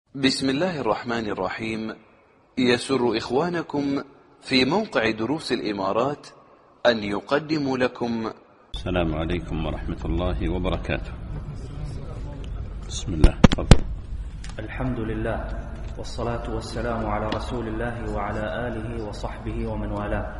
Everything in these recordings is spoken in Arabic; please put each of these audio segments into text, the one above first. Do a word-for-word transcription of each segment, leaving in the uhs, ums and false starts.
بسم الله الرحمن الرحيم. يسر إخوانكم في موقع دروس الإمارات أن يقدموا لكم السلام عليكم ورحمة الله وبركاته. بسم الله، تفضل. الحمد لله والصلاة والسلام على رسول الله وعلى آله وصحبه ومن والاه.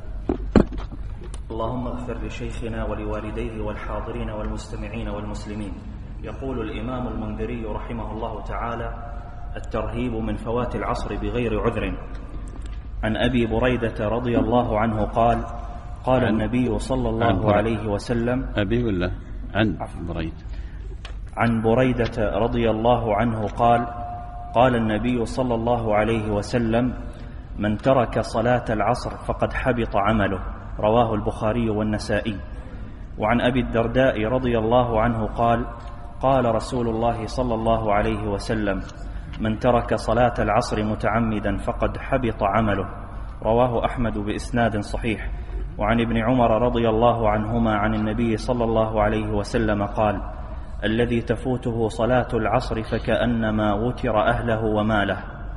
اللهم اغفر لشيخنا ولوالديه والحاضرين والمستمعين والمسلمين. يقول الإمام المنذري رحمه الله تعالى: الترهيب من فوات العصر بغير عذر. عن أبي بريدة رضي الله عنه قال: قال عن النبي صلى الله عليه وسلم أبي ولا عن بريدة عن بريدة رضي الله عنه قال: قال النبي صلى الله عليه وسلم: من ترك صلاة العصر فقد حبط عمله. رواه البخاري والنسائي. وعن أبي الدرداء رضي الله عنه قال: قال رسول الله صلى الله عليه وسلم: من ترك صلاة العصر متعمدا فقد حبط عمله. رواه أحمد بإسناد صحيح. وعن ابن عمر رضي الله عنهما عن النبي صلى الله عليه وسلم قال: الذي تفوته صلاة العصر فكأنما وتر أهله وماله.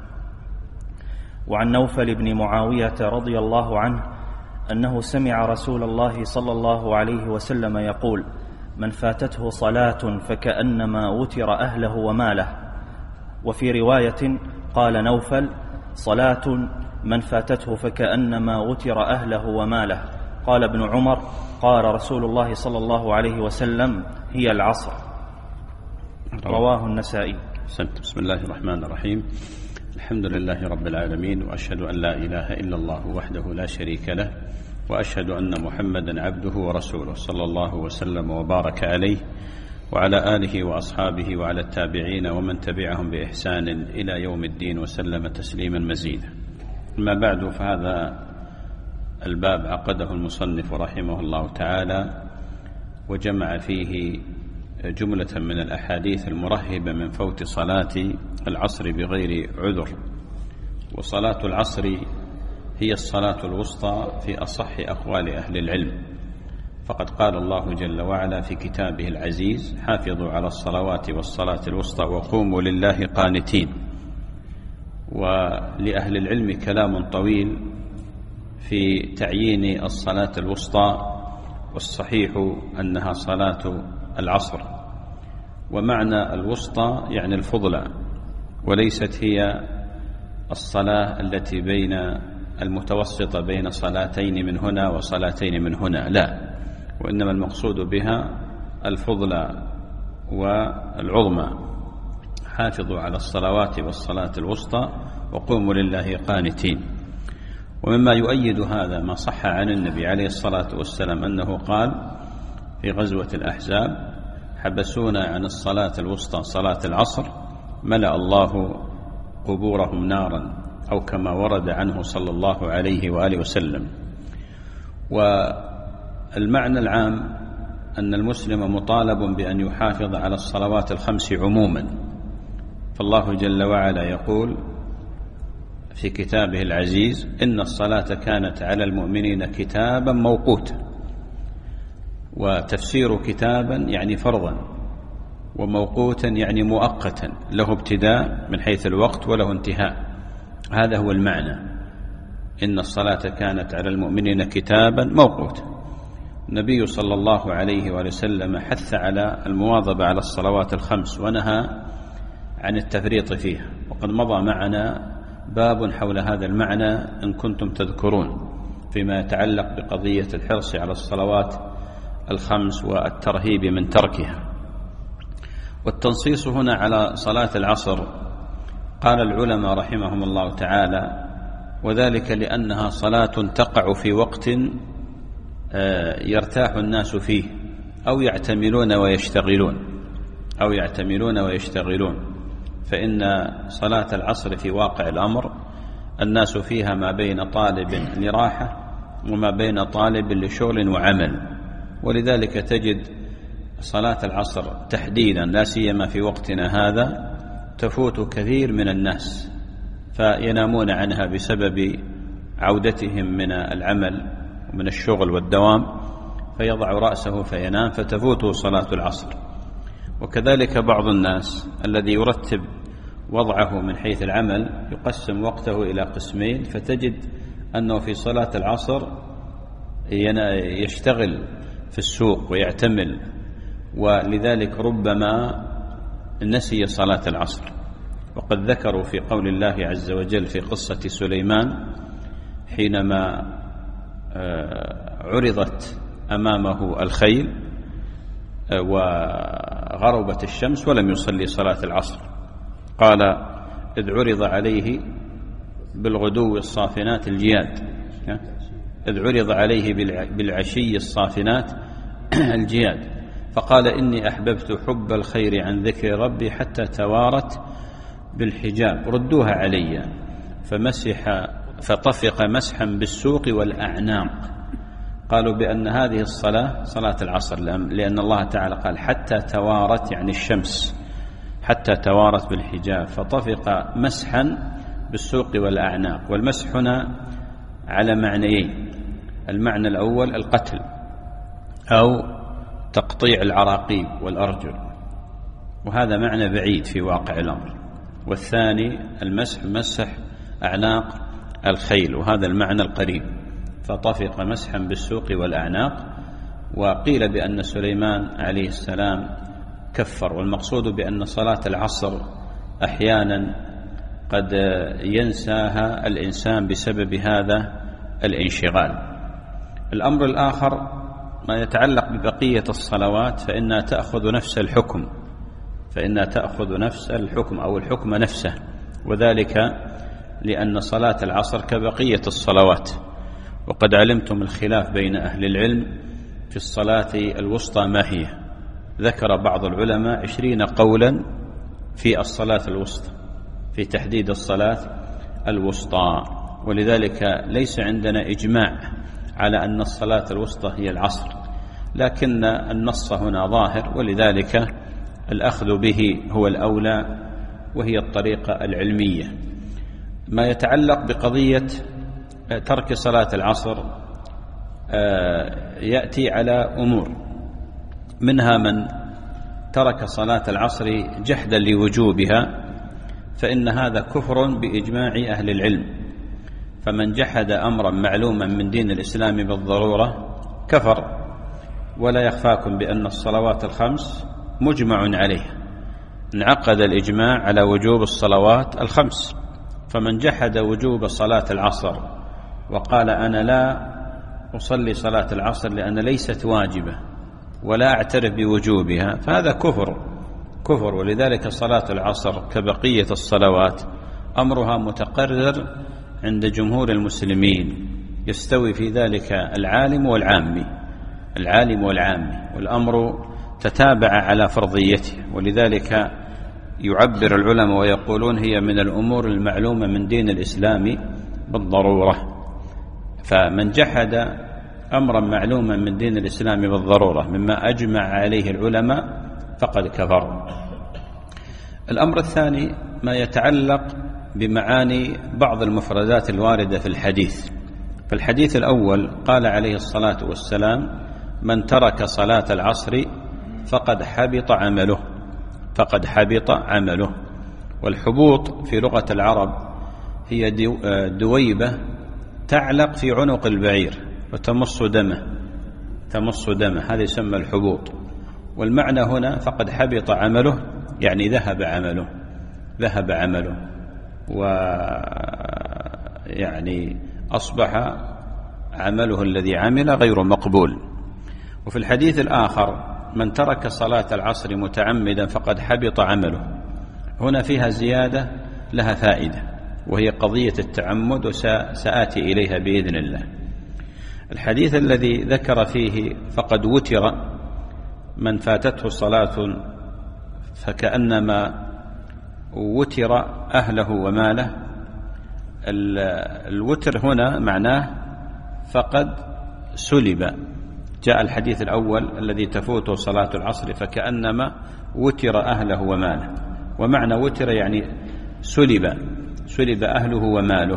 وعن نوفل بن معاوية رضي الله عنه أنه سمع رسول الله صلى الله عليه وسلم يقول: من فاتته صلاة فكأنما وتر أهله وماله. وفي رواية قال نوفل: صلاة من فاتته فكأنما وتر أهله وماله. قال ابن عمر: قال رسول الله صلى الله عليه وسلم: هي العصر. رواه النسائي. بسم الله الرحمن الرحيم. الحمد لله رب العالمين، وأشهد أن لا إله إلا الله وحده لا شريك له، وأشهد أن محمدا عبده ورسوله صلى الله وسلم وبارك عليه وعلى آله وأصحابه وعلى التابعين ومن تبعهم بإحسان إلى يوم الدين وسلم تسليما مزيدا. أما بعد، فهذا الباب عقده المصنف رحمه الله تعالى وجمع فيه جملة من الأحاديث المرهبة من فوت صلاة العصر بغير عذر. وصلاة العصر هي الصلاة الوسطى في أصح أقوال أهل العلم، فقد قال الله جل وعلا في كتابه العزيز: حافظوا على الصلوات والصلاة الوسطى وقوموا لله قانتين. ولأهل العلم كلام طويل في تعيين الصلاة الوسطى، والصحيح أنها صلاة العصر. ومعنى الوسطى يعني الفضلى، وليست هي الصلاة التي بين المتوسطة بين صلاتين من هنا وصلاتين من هنا، لا، وإنما المقصود بها الفضلى والعظمى. حافظوا على الصلوات والصلاة الوسطى وقوموا لله قانتين. ومما يؤيد هذا ما صح عن النبي عليه الصلاة والسلام أنه قال في غزوة الأحزاب: حبسونا عن الصلاة الوسطى صلاة العصر ملأ الله قبورهم نارا، أو كما ورد عنه صلى الله عليه وآله وسلم. والمعنى العام أن المسلم مطالب بأن يحافظ على الصلوات الخمس عموما، فالله جل وعلا يقول في كتابه العزيز: إن الصلاة كانت على المؤمنين كتابا موقوتا. وتفسير كتابا يعني فرضا، وموقوتا يعني مؤقتا، له ابتداء من حيث الوقت وله انتهاء. هذا هو المعنى: إن الصلاة كانت على المؤمنين كتابا موقوتا. النبي صلى الله عليه وسلم حث على المواظبة على الصلوات الخمس ونهى عن التفريط فيها، وقد مضى معنا باب حول هذا المعنى إن كنتم تذكرون، فيما يتعلق بقضية الحرص على الصلوات الخمس والترهيب من تركها. والتنصيص هنا على صلاة العصر قال العلماء رحمهم الله تعالى: وذلك لأنها صلاة تقع في وقت يرتاح الناس فيه أو يعتملون ويشتغلون أو يعتملون ويشتغلون فإن صلاة العصر في واقع الأمر الناس فيها ما بين طالب لراحة وما بين طالب لشغل وعمل. ولذلك تجد صلاة العصر تحديدا، لا سيما في وقتنا هذا، تفوت كثير من الناس، فينامون عنها بسبب عودتهم من العمل ومن الشغل والدوام، فيضع رأسه فينام فتفوته صلاة العصر. وكذلك بعض الناس الذي يرتب وضعه من حيث العمل يقسم وقته إلى قسمين، فتجد أنه في صلاة العصر يشتغل في السوق ويعتمل، ولذلك ربما نسي صلاة العصر. وقد ذكروا في قول الله عز وجل في قصة سليمان حينما عرضت أمامه الخيل وغربت الشمس ولم يصلي صلاة العصر، قال إذ عرض عليه بالغدو الصافنات الجياد، إذ عرض عليه بالعشي الصافنات الجياد، فقال إني أحببت حب الخير عن ذكر ربي حتى توارت بالحجاب ردوها علي، فمسح فطفق مسحا بالسوق والأعناق. قالوا بأن هذه الصلاة صلاة العصر، لأن الله تعالى قال حتى توارت يعني الشمس، حتى توارت بالحجاب، فطفق مسحا بالسوق والأعناق. والمسح هنا على معنيين: المعنى الأول القتل أو تقطيع العراقيب والأرجل، وهذا معنى بعيد في واقع الأمر. والثاني المسح مسح أعناق الخيل، وهذا المعنى القريب، فطفق مسحا بالسوق والأعناق. وقيل بأن سليمان عليه السلام كفر، والمقصود بأن صلاة العصر أحيانا قد ينساها الإنسان بسبب هذا الانشغال. الأمر الآخر ما يتعلق ببقية الصلوات، فإنها تأخذ نفس الحكم فإنها تأخذ نفس الحكم أو الحكم نفسه، وذلك لأن صلاة العصر كبقية الصلوات. وقد علمتم الخلاف بين أهل العلم في الصلاة الوسطى ما هي. ذكر بعض العلماء عشرين قولا في الصلاة الوسطى، في تحديد الصلاة الوسطى، ولذلك ليس عندنا إجماع على أن الصلاة الوسطى هي العصر، لكن النص هنا ظاهر، ولذلك الأخذ به هو الأولى، وهي الطريقة العلمية. ما يتعلق بقضية ترك صلاة العصر يأتي على أمور، منها من ترك صلاة العصر جحدا لوجوبها، فإن هذا كفر بإجماع أهل العلم. فمن جحد أمرا معلوما من دين الإسلام بالضرورة كفر. ولا يخفاكم بأن الصلوات الخمس مجمع عليها، انعقد الإجماع على وجوب الصلوات الخمس. فمن جحد وجوب صلاة العصر وقال أنا لا أصلي صلاة العصر لأن ليست واجبة ولا أعترف بوجوبها، فهذا كفر كفر ولذلك صلاة العصر كبقية الصلوات أمرها متقرر عند جمهور المسلمين، يستوي في ذلك العالم والعامي العالم والعامي والأمر تتابع على فرضيته. ولذلك يعبر العلماء ويقولون هي من الأمور المعلومة من دين الإسلام بالضرورة. فمن جحد أمرا معلوما من دين الإسلام بالضرورة مما أجمع عليه العلماء فقد كفر. الأمر الثاني ما يتعلق بمعاني بعض المفردات الواردة في الحديث. في الحديث الأول قال عليه الصلاة والسلام: من ترك صلاة العصر فقد حبط عمله فقد حبط عمله. والحبوط في لغة العرب هي دويبة تعلق في عنق البعير وتمص دمه تمص دمه هذا يسمى الحبوط. والمعنى هنا فقد حبط عمله يعني ذهب عمله ذهب عمله ويعني أصبح عمله الذي عمل غير مقبول. وفي الحديث الآخر: من ترك صلاة العصر متعمدا فقد حبط عمله. هنا فيها زيادة لها فائدة، وهي قضية التعمد، وسآتي إليها بإذن الله. الحديث الذي ذكر فيه فقد وتر من فاتته صلاة فكأنما وتر أهله وماله. الوتر هنا معناه فقد سلب. جاء الحديث الأول الذي تفوته صلاة العصر فكأنما وتر أهله وماله، ومعنى وتر يعني سلب سلب أهله وماله.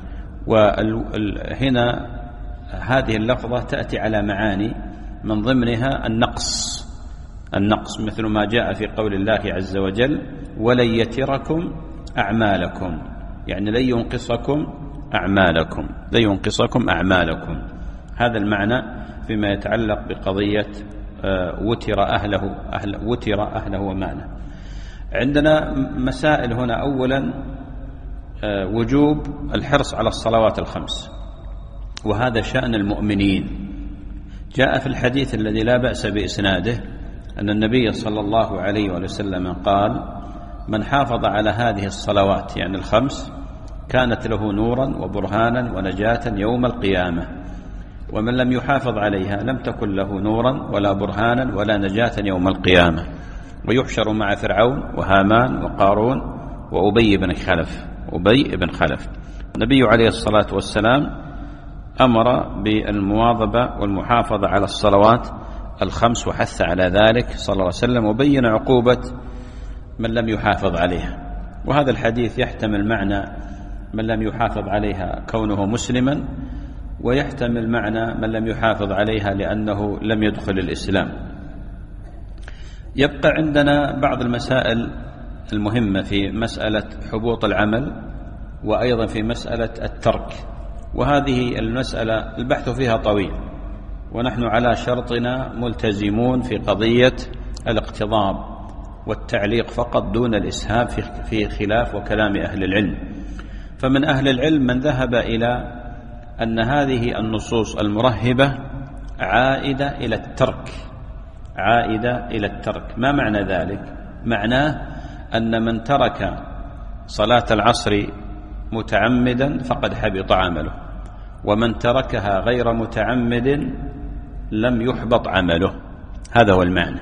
وهنا هذه اللفظة تأتي على معاني، من ضمنها النقص النقص مثل ما جاء في قول الله عز وجل: ولن يتركم أعمالكم، يعني لن ينقصكم أعمالكم، لن ينقصكم أعمالكم. هذا المعنى فيما يتعلق بقضية وتر أهله, أهل وتر أهله وماله. عندنا مسائل هنا. أولا وجوب الحرص على الصلوات الخمس، وهذا شأن المؤمنين. جاء في الحديث الذي لا بأس بإسناده أن النبي صلى الله عليه وسلم قال: من حافظ على هذه الصلوات يعني الخمس كانت له نورا وبرهانا ونجاة يوم القيامة، ومن لم يحافظ عليها لم تكن له نورا ولا برهانا ولا نجاة يوم القيامة، ويحشر مع فرعون وهامان وقارون وأبي بن خلف أبي بن خلف. النبي عليه الصلاة والسلام أمر بالمواظبة والمحافظة على الصلوات الخمس وحث على ذلك صلى الله عليه وسلم، وبين عقوبة من لم يحافظ عليها. وهذا الحديث يحتمل معنى من لم يحافظ عليها كونه مسلما، ويحتمل معنى من لم يحافظ عليها لأنه لم يدخل الإسلام. يبقى عندنا بعض المسائل المهمة في مسألة حبوط العمل، وأيضا في مسألة الترك، وهذه المسألة البحث فيها طويل، ونحن على شرطنا ملتزمون في قضية الاقتضاب والتعليق فقط دون الإسهاب في خلاف وكلام أهل العلم. فمن أهل العلم من ذهب إلى أن هذه النصوص المرهبة عائدة إلى الترك، عائدة إلى الترك. ما معنى ذلك؟ معناه أن من ترك صلاة العصر متعمدا فقد حبط عمله، ومن تركها غير متعمد لم يحبط عمله. هذا هو المعنى.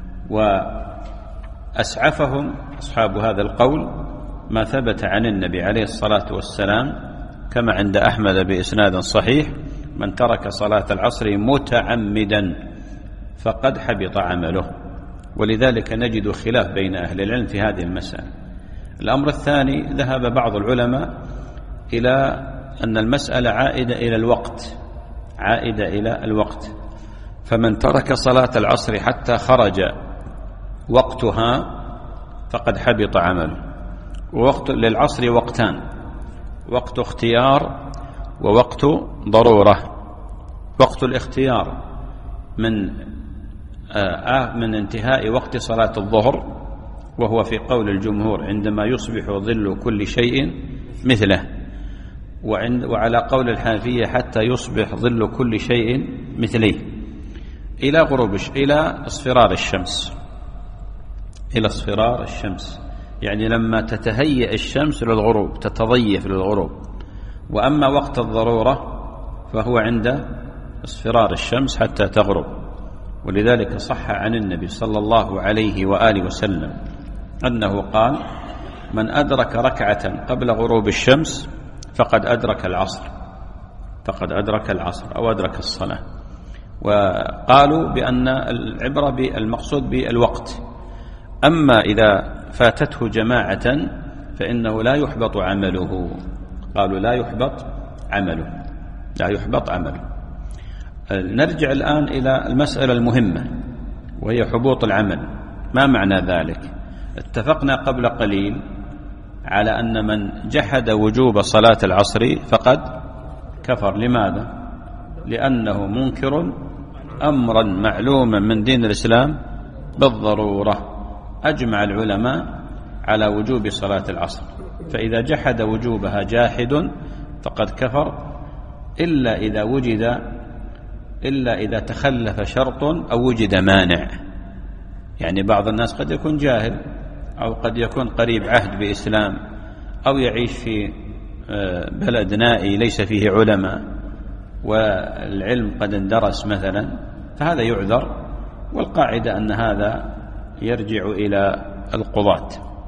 وأسعفهم أصحاب هذا القول ما ثبت عن النبي عليه الصلاة والسلام كما عند أحمد بإسناد صحيح: من ترك صلاة العصر متعمدا فقد حبط عمله. ولذلك نجد خلاف بين أهل العلم في هذه المسألة. الأمر الثاني، ذهب بعض العلماء إلى أن المسألة عائدة إلى الوقت، عائدة إلى الوقت. فمن ترك صلاة العصر حتى خرج وقتها فقد حبط عمله. ووقت للعصر وقتان: وقت اختيار ووقت ضرورة. وقت الاختيار من آه من انتهاء وقت صلاة الظهر، وهو في قول الجمهور عندما يصبح ظل كل شيء مثله، وعند وعلى قول الحنفية حتى يصبح ظل كل شيء مثليه، إلى غروب إلى اصفرار الشمس، إلى اصفرار الشمس، يعني لما تتهيئ الشمس للغروب، تتضيف للغروب. وأما وقت الضرورة فهو عند اصفرار الشمس حتى تغرب. ولذلك صح عن النبي صلى الله عليه وآله وسلم أنه قال: من أدرك ركعة قبل غروب الشمس فقد أدرك العصر، فقد أدرك العصر أو أدرك الصلاة. وقالوا بأن العبرة بالمقصود بالوقت. أما إذا فاتته جماعة فإنه لا يحبط عمله. قالوا لا يحبط عمله، لا يحبط عمله. نرجع الآن إلى المسألة المهمة وهي حبوط العمل. ما معنى ذلك؟ اتفقنا قبل قليل على أن من جحد وجوب صلاة العصر فقد كفر. لماذا؟ لأنه منكر أمرا معلوما من دين الإسلام بالضرورة. أجمع العلماء على وجوب صلاة العصر، فإذا جحد وجوبها جاحد فقد كفر، إلا إذا وجد إلا إذا تخلف شرط أو وجد مانع. يعني بعض الناس قد يكون جاهل، أو قد يكون قريب عهد بإسلام، أو يعيش في بلد نائي ليس فيه علماء والعلم قد اندرس مثلا، فهذا يعذر. والقاعدة أن هذا يرجع إلى القضاة.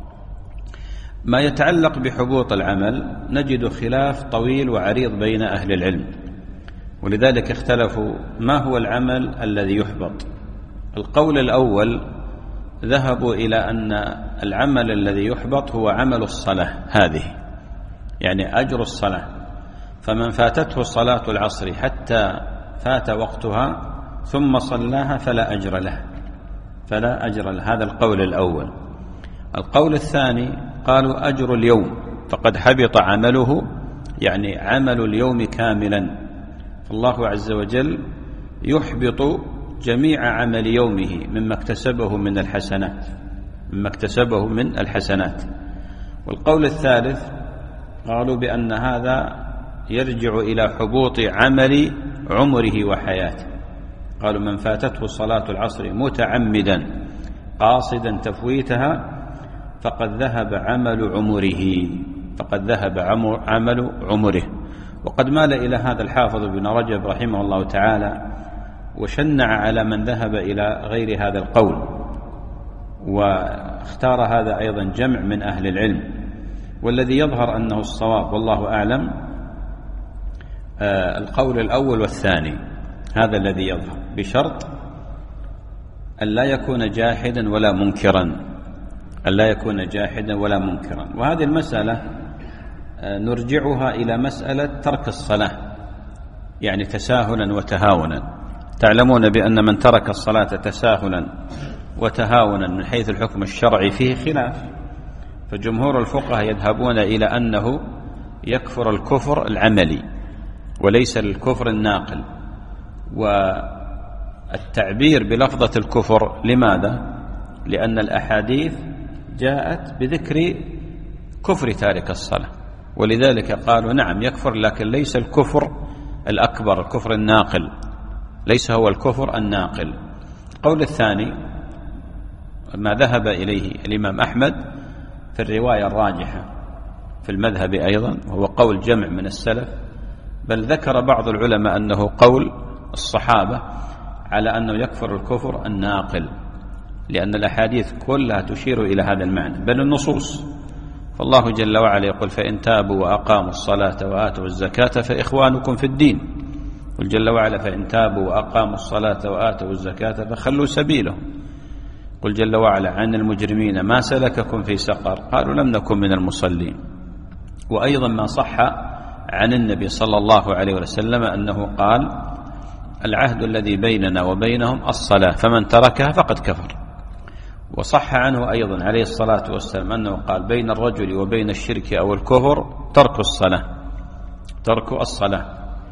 ما يتعلق بحبوط العمل نجد خلاف طويل وعريض بين أهل العلم، ولذلك اختلفوا ما هو العمل الذي يحبط. القول الأول ذهبوا إلى أن العمل الذي يحبط هو عمل الصلاة هذه، يعني أجر الصلاة. فمن فاتته صلاة العصر حتى فات وقتها ثم صلاها فلا أجر له، فلا أجر له. هذا القول الأول. القول الثاني قالوا أجر اليوم فقد حبط عمله، يعني عمل اليوم كاملا. فالله عز وجل يحبط جميع عمل يومه مما اكتسبه من الحسنات مما اكتسبه من الحسنات. والقول الثالث قالوا بأن هذا يرجع إلى حبوط عمل عمره وحياته. قالوا من فاتته صلاة العصر متعمدا قاصدا تفويتها فقد ذهب عمل عمره فقد ذهب عمل عمره. وقد مال إلى هذا الحافظ ابن رجب رحمه الله تعالى وشنع على من ذهب إلى غير هذا القول، واختار هذا أيضا جمع من أهل العلم، والذي يظهر أنه الصواب والله أعلم آه القول الأول والثاني، هذا الذي يظهر، بشرط أن لا يكون جاحدا ولا منكرا أن لا يكون جاحدا ولا منكرا. وهذه المسألة آه نرجعها إلى مسألة ترك الصلاة، يعني تساهلا وتهاونا. تعلمون بأن من ترك الصلاة تساهلا وتهاونا من حيث الحكم الشرعي فيه خلاف، فجمهور الفقهاء يذهبون إلى أنه يكفر الكفر العملي وليس الكفر الناقل. والتعبير بلفظة الكفر لماذا؟ لأن الأحاديث جاءت بذكر كفر تارك الصلاة، ولذلك قالوا نعم يكفر، لكن ليس الكفر الأكبر الكفر الناقل، ليس هو الكفر الناقل. القول الثاني ما ذهب إليه الإمام أحمد في الرواية الراجحة في المذهب أيضا، وهو قول جمع من السلف، بل ذكر بعض العلماء أنه قول الصحابة على أنه يكفر الكفر الناقل، لأن الأحاديث كلها تشير إلى هذا المعنى بل النصوص. فالله جل وعلا يقول فإن تابوا وأقاموا الصلاة وآتوا الزكاة فإخوانكم في الدين، قل جل وعلا فإن تابوا وأقاموا الصلاة وآتوا الزكاة فخلوا سبيلهم، قل جل وعلا عن المجرمين ما سلككم في سقر قالوا لم نكن من المصلين. وأيضا ما صح عن النبي صلى الله عليه وسلم أنه قال العهد الذي بيننا وبينهم الصلاة فمن تركها فقد كفر. وصح عنه أيضا عليه الصلاة والسلام أنه قال بين الرجل وبين الشرك أو الكفر ترك الصلاة ترك الصلاة.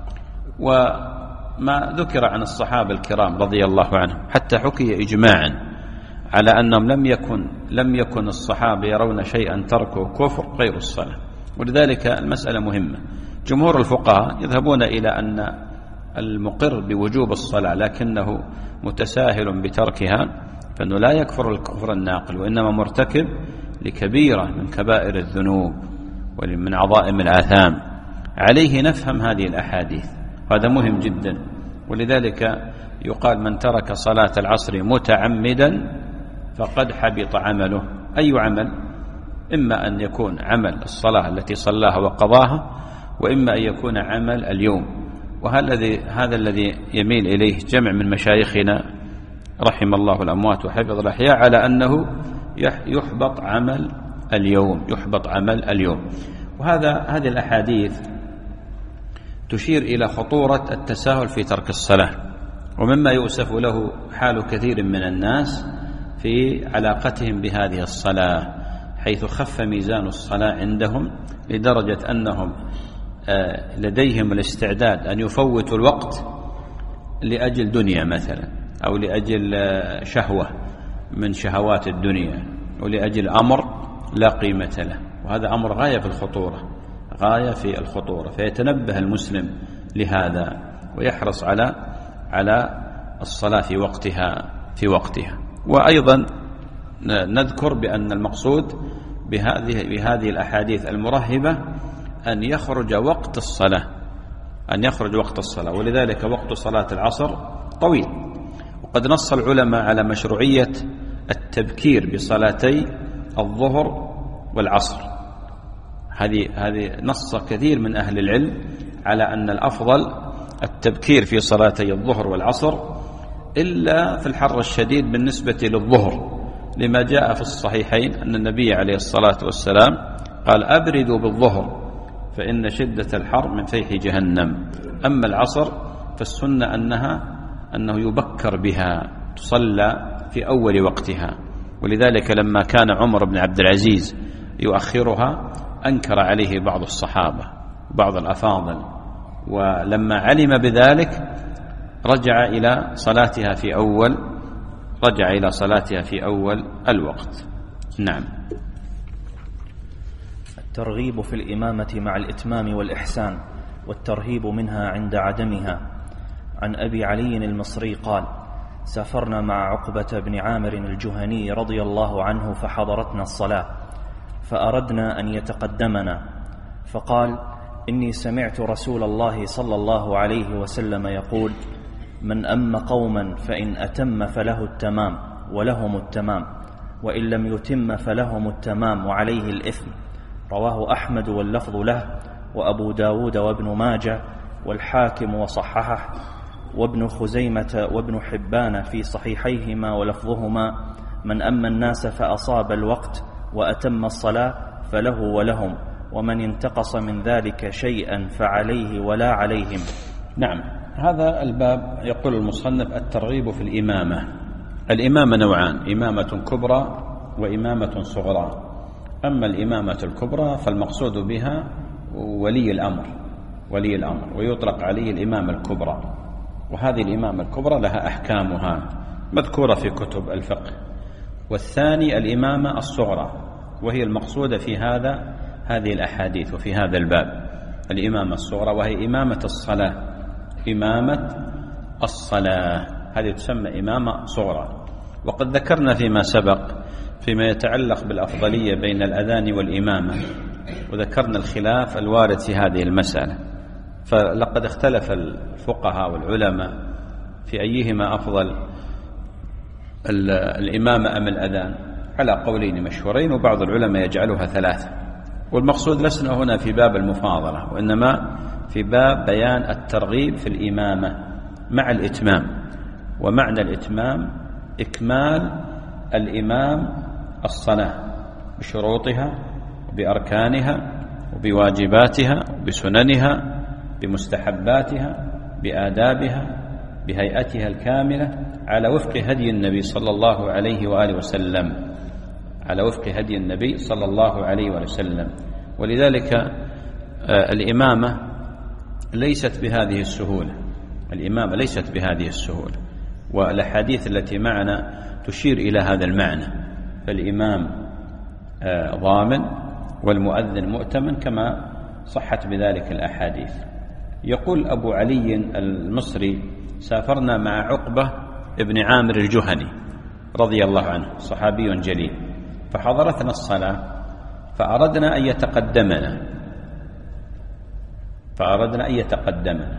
وما ذكر عن الصحابة الكرام رضي الله عنهم حتى حكي إجماعا على أنهم لم يكن لم يكن الصحابة يرون شيئا تركه كفر غير الصلاة. ولذلك المسألة مهمة. جمهور الفقهاء يذهبون إلى أن المقر بوجوب الصلاة لكنه متساهل بتركها فإنه لا يكفر الكفر الناقل، وإنما مرتكب لكبيرة من كبائر الذنوب ومن عظائم الآثام. عليه نفهم هذه الأحاديث، هذا مهم جدا. ولذلك يقال من ترك صلاة العصر متعمدا فقد حبط عمله. أي عمل؟ إما أن يكون عمل الصلاة التي صلاها وقضاها، وإما أن يكون عمل اليوم. وهذا الذي يميل إليه جمع من مشايخنا رحم الله الأموات وحفظ الأحياء على أنه يحبط عمل اليوم يحبط عمل اليوم. وهذا هذه الأحاديث تشير إلى خطورة التساهل في ترك الصلاة، ومما يؤسف له حال كثير من الناس في علاقتهم بهذه الصلاة، حيث خف ميزان الصلاة عندهم لدرجة أنهم لديهم الاستعداد أن يفوتوا الوقت لأجل دنيا مثلا، أو لأجل شهوة من شهوات الدنيا، ولأجل أمر لا قيمة له. وهذا أمر غاية في الخطورة غاية في الخطورة فيتنبه المسلم لهذا ويحرص على على الصلاة في وقتها في وقتها. وأيضا نذكر بأن المقصود بهذه بهذه الأحاديث المرهبة أن يخرج وقت الصلاة أن يخرج وقت الصلاة ولذلك وقت صلاة العصر طويل. وقد نص العلماء على مشروعية التبكير بصلاتي الظهر والعصر. هذه هذه نص كثير من أهل العلم على أن الأفضل التبكير في صلاتي الظهر والعصر، إلا في الحر الشديد بالنسبة للظهر، لما جاء في الصحيحين أن النبي عليه الصلاة والسلام قال أبردوا بالظهر فإن شدة الحر من فيح جهنم. أما العصر فالسنة أنها أنه يبكر بها تصلى في أول وقتها. ولذلك لما كان عمر بن عبد العزيز يؤخرها أنكر عليه بعض الصحابة بعض الأفاضل، ولما علم بذلك رجع إلى صلاتها في أول رجع إلى صلاتها في أول الوقت. نعم. الترغيب في الإمامة مع الإتمام والإحسان والترهيب منها عند عدمها. عن أبي علي المصري قال: سافرنا مع عقبة بن عامر الجهني رضي الله عنه فحضرتنا الصلاة، فأردنا أن يتقدمنا، فقال: إني سمعت رسول الله صلى الله عليه وسلم يقول: من أم قوما فإن أتم فله التمام ولهم التمام، وإن لم يتم فلهم التمام وعليه الإثم. رواه أحمد واللفظ له، وأبو داود وابن ماجه والحاكم وصححه، وابن خزيمة وابن حبان في صحيحيهما ولفظهما: من أما الناس فأصاب الوقت وأتم الصلاة فله ولهم، ومن انتقص من ذلك شيئا فعليه ولا عليهم. نعم. هذا الباب يقول المصنف: الترغيب في الإمامة. الإمامة نوعان: إمامة كبرى وإمامة صغرى. أما الإمامة الكبرى فالمقصود بها ولي الأمر ولي الأمر ويطلق عليه الإمامة الكبرى، وهذه الإمامة الكبرى لها أحكامها مذكورة في كتب الفقه. والثاني الإمامة الصغرى، وهي المقصودة في هذا هذه الأحاديث وفي هذا الباب، الإمامة الصغرى، وهي إمامة الصلاة. إمامة الصلاة هذه تسمى إمامة صغرى. وقد ذكرنا فيما سبق فيما يتعلق بالأفضلية بين الأذان والإمامة، وذكرنا الخلاف الوارد في هذه المسألة، فلقد اختلف الفقهاء والعلماء في أيهما أفضل، الإمامة أم الأذان، على قولين مشهورين، وبعض العلماء يجعلها ثلاثة. والمقصود لسنا هنا في باب المفاضلة، وإنما في باب بيان الترغيب في الإمامة مع الإتمام. ومعنى الإتمام إكمال الإمام الصلاة بشروطها وبأركانها وبواجباتها وبسننها بمستحباتها بآدابها بهيئتها الكاملة على وفق هدي النبي صلى الله عليه وآله وسلم على وفق هدي النبي صلى الله عليه وآله وسلم. ولذلك الإمامة ليست بهذه السهولة الإمامة ليست بهذه السهولة والأحاديث التي معنا تشير إلى هذا المعنى. فالإمام ضامن والمؤذن مؤتمن كما صحت بذلك الأحاديث. يقول أبو علي المصري: سافرنا مع عقبة ابن عامر الجهني رضي الله عنه، صحابي جليل، فحضرتنا الصلاة فأردنا أن يتقدمنا فأردنا أن يتقدمنا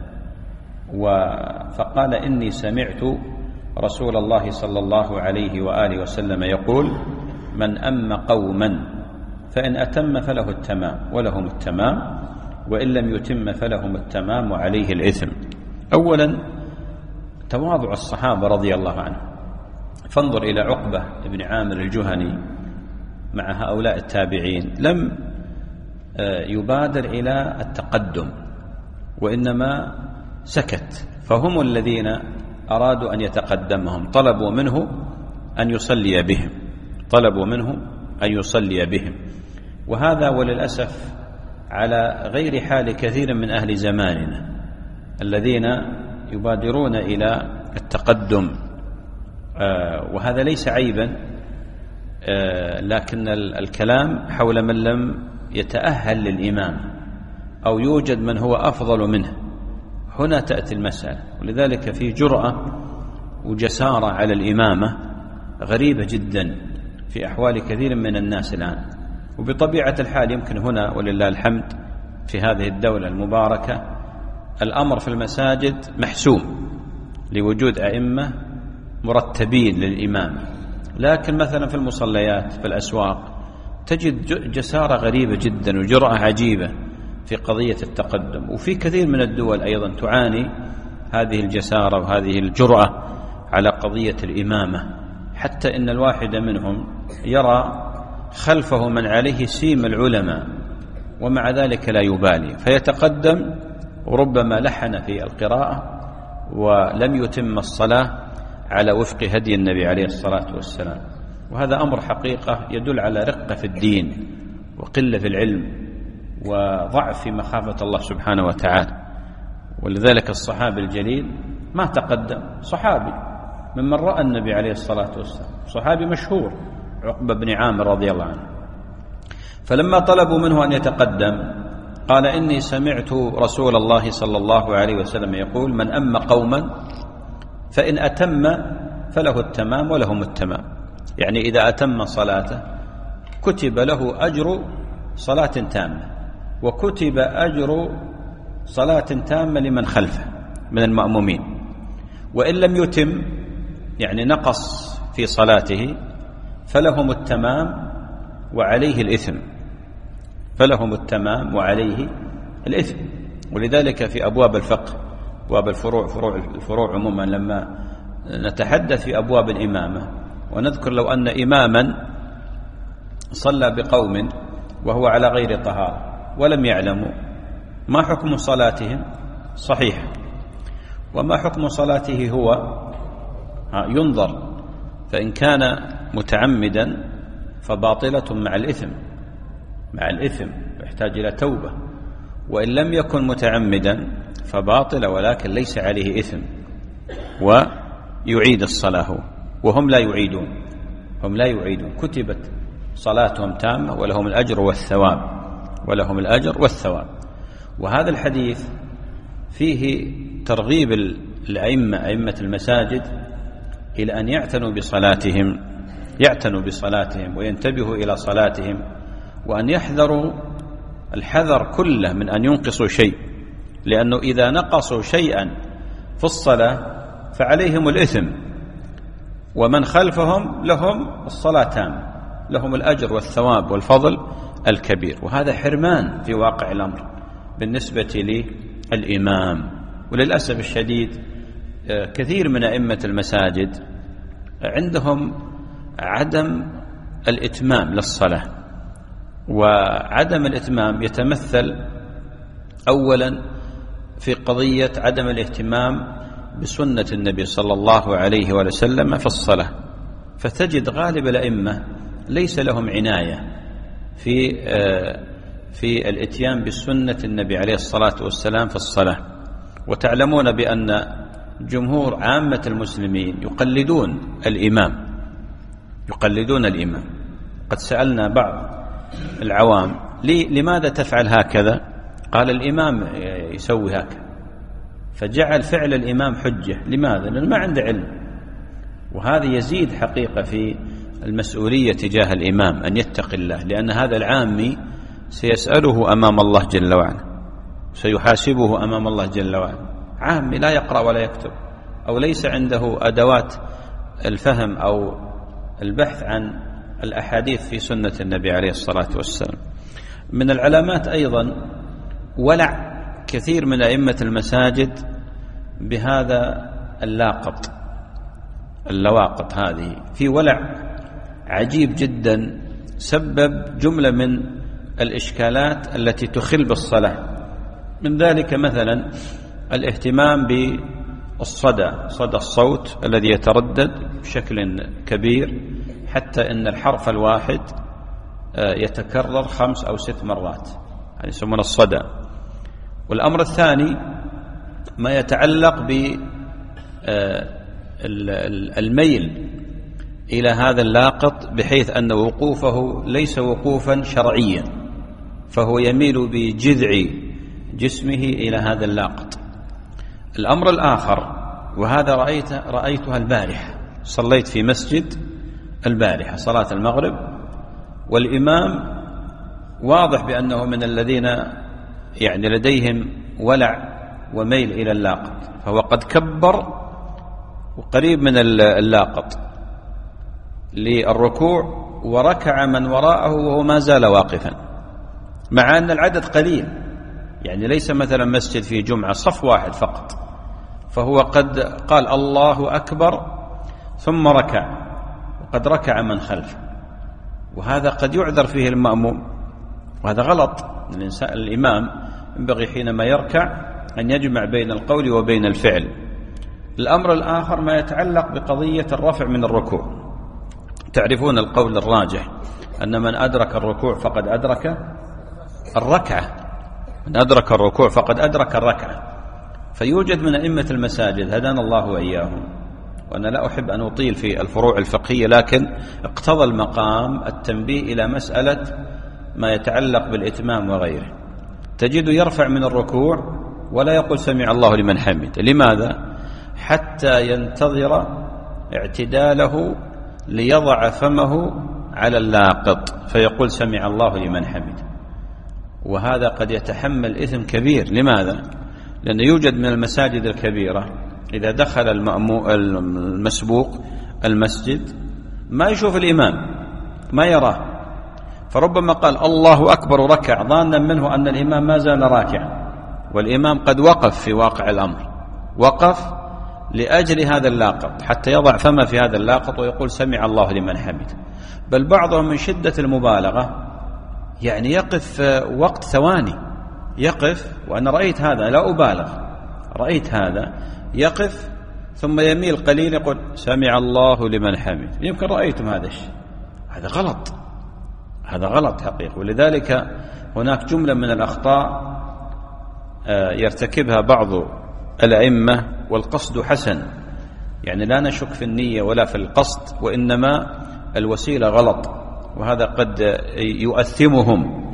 فقال: إني سمعت رسول الله صلى الله عليه وآله وسلم يقول: من أم قوما فإن أتم فله التمام ولهم التمام، وإن لم يتم فلهم التمام وعليه الإثم. أولا تواضع الصحابة رضي الله عنهم، فانظر إلى عقبة بن عامر الجهني مع هؤلاء التابعين، لم يبادر إلى التقدم وإنما سكت، فهم الذين أرادوا أن يتقدمهم، طلبوا منه أن يصلي بهم طلبوا منه أن يصلي بهم وهذا وللأسف على غير حال كثير من أهل زماننا الذين يبادرون إلى التقدم، وهذا ليس عيبا، لكن الكلام حول من لم يتأهل للإمام أو يوجد من هو أفضل منه، هنا تأتي المسألة. ولذلك في جرأة وجسارة على الإمامة غريبة جدا في أحوال كثير من الناس الآن. وبطبيعة الحال يمكن هنا ولله الحمد في هذه الدولة المباركة الأمر في المساجد محسوم لوجود أئمة مرتبين للإمامة، لكن مثلا في المصليات في الأسواق تجد جسارة غريبة جدا وجرأة عجيبة في قضية التقدم. وفي كثير من الدول أيضا تعاني هذه الجسارة وهذه الجرأة على قضية الإمامة، حتى إن الواحد منهم يرى خلفه من عليه سيم العلماء ومع ذلك لا يبالي، فيتقدم وربما لحن في القراءة ولم يتم الصلاة على وفق هدي النبي عليه الصلاة والسلام. وهذا أمر حقيقة يدل على رقة في الدين وقلة في العلم وضعف في مخافة الله سبحانه وتعالى. ولذلك الصحابي الجليل ما تقدم، صحابي ممن رأى النبي عليه الصلاة والسلام، صحابي مشهور عقبة بن عامر رضي الله عنه. فلما طلبوا منه أن يتقدم قال إني سمعت رسول الله صلى الله عليه وسلم يقول من أم قوما فإن أتم فله التمام ولهم التمام، يعني إذا أتم صلاته كتب له أجر صلاة تامة وكتب أجر صلاة تامة لمن خلفه من المأمومين، وإن لم يتم يعني نقص في صلاته فلهم التمام وعليه الإثم، فلهم التمام وعليه الإثم. ولذلك في أبواب الفقه، أبواب الفروع، فروع الفروع عموما، لما نتحدث في أبواب الإمامة ونذكر لو أن إماما صلى بقوم وهو على غير طهارة ولم يعلموا، ما حكم صلاتهم؟ صحيح. وما حكم صلاته هو؟ ينظر، فإن كان متعمدا فباطلة مع الإثم، مع الإثم يحتاج إلى توبة، وإن لم يكن متعمدا فباطل ولكن ليس عليه إثم ويعيد الصلاة، وهم لا يعيدون، هم لا يعيدون، كتبت صلاتهم تامة ولهم الأجر والثواب، ولهم الأجر والثواب. وهذا الحديث فيه ترغيب الأئمة، أئمة المساجد، إلى أن يعتنوا بصلاتهم، يعتنوا بصلاتهم وينتبهوا إلى صلاتهم، وأن يحذروا الحذر كله من أن ينقصوا شيء، لأنه إذا نقصوا شيئا في الصلاة فعليهم الإثم، ومن خلفهم لهم الصلاة تامة، لهم الأجر والثواب والفضل الكبير. وهذا حرمان في واقع الأمر بالنسبة للإمام. وللأسف الشديد كثير من أئمة المساجد عندهم عدم الإتمام للصلاة، وعدم الإتمام يتمثل أولا في قضية عدم الاهتمام بسنة النبي صلى الله عليه وسلم في الصلاة. فتجد غالب الأئمة ليس لهم عناية في في الاتيان بسنة النبي عليه الصلاة والسلام في الصلاة. وتعلمون بأن جمهور عامة المسلمين يقلدون الإمام، يقلدون الإمام. قد سألنا بعض العوام لماذا تفعل هكذا؟ قال الإمام يسوي هكذا، فجعل فعل الإمام حجة. لماذا؟ لأنه ما عنده علم. وهذا يزيد حقيقة في المسؤولية تجاه الإمام أن يتقي الله، لأن هذا العامي سيسأله أمام الله جل وعلا، سيحاسبه أمام الله جل وعلا. عامي لا يقرأ ولا يكتب، أو ليس عنده أدوات الفهم أو البحث عن الأحاديث في سنة النبي عليه الصلاة والسلام. من العلامات أيضا ولع كثير من أئمة المساجد بهذا اللاقط، اللواقط هذه في ولع عجيب جدا، سبب جملة من الإشكالات التي تخل بالصلاة. من ذلك مثلا الاهتمام بالصدى، صدى الصوت الذي يتردد بشكل كبير حتى أن الحرف الواحد يتكرر خمس أو ست مرات، يعني يسمونه الصدى. والأمر الثاني ما يتعلق بالميل إلى هذا اللاقط، بحيث أن وقوفه ليس وقوفا شرعيا، فهو يميل بجذع جسمه إلى هذا اللاقط. الأمر الآخر، وهذا رأيت رأيتها البارحة، صليت في مسجد البارحة صلاة المغرب، والإمام واضح بأنه من الذين يعني لديهم ولع وميل إلى اللاقط، فهو قد كبر وقريب من اللاقط للركوع، وركع من وراءه وهو ما زال واقفا، مع أن العدد قليل، يعني ليس مثلا مسجد في جمعة صف واحد فقط، فهو قد قال الله أكبر ثم ركع، وقد ركع من خلفه. وهذا قد يعذر فيه المأموم، وهذا غلط. الإنسان الإمام ينبغي حينما يركع أن يجمع بين القول وبين الفعل. الأمر الآخر ما يتعلق بقضية الرفع من الركوع. تعرفون القول الراجح أن من أدرك الركوع فقد أدرك الركعة، من أدرك الركوع فقد أدرك الركعة. فيوجد من أئمة المساجد هدانا الله وإياهم، وأنا لا أحب أن أطيل في الفروع الفقهية، لكن اقتضى المقام التنبيه إلى مسألة ما يتعلق بالإتمام وغيره. تجد يرفع من الركوع ولا يقول سمع الله لمن حمد. لماذا؟ حتى ينتظر اعتداله ليضع فمه على اللاقط فيقول سمع الله لمن حمد، وهذا قد يتحمل إثم كبير. لماذا؟ لأن يوجد من المساجد الكبيرة إذا دخل المسبوق المسجد ما يشوف الإمام، ما يراه، فربما قال الله أكبر ركع ظانا منه أن الإمام ما زال راكعا، والإمام قد وقف في واقع الأمر، وقف لأجل هذا اللاقط حتى يضع فمه في هذا اللاقط ويقول سمع الله لمن حمد. بل بعضهم من شدة المبالغة يعني يقف وقت ثواني، يقف، وأنا رأيت هذا لا أبالغ، رأيت هذا يقف ثم يميل قليل يقول سمع الله لمن حمد. يمكن رأيتم هذا الشيء، هذا غلط، هذا غلط حقيقي. ولذلك هناك جملة من الأخطاء يرتكبها بعض الأئمة والقصد حسن، يعني لا نشك في النية ولا في القصد، وإنما الوسيلة غلط، وهذا قد يؤثمهم،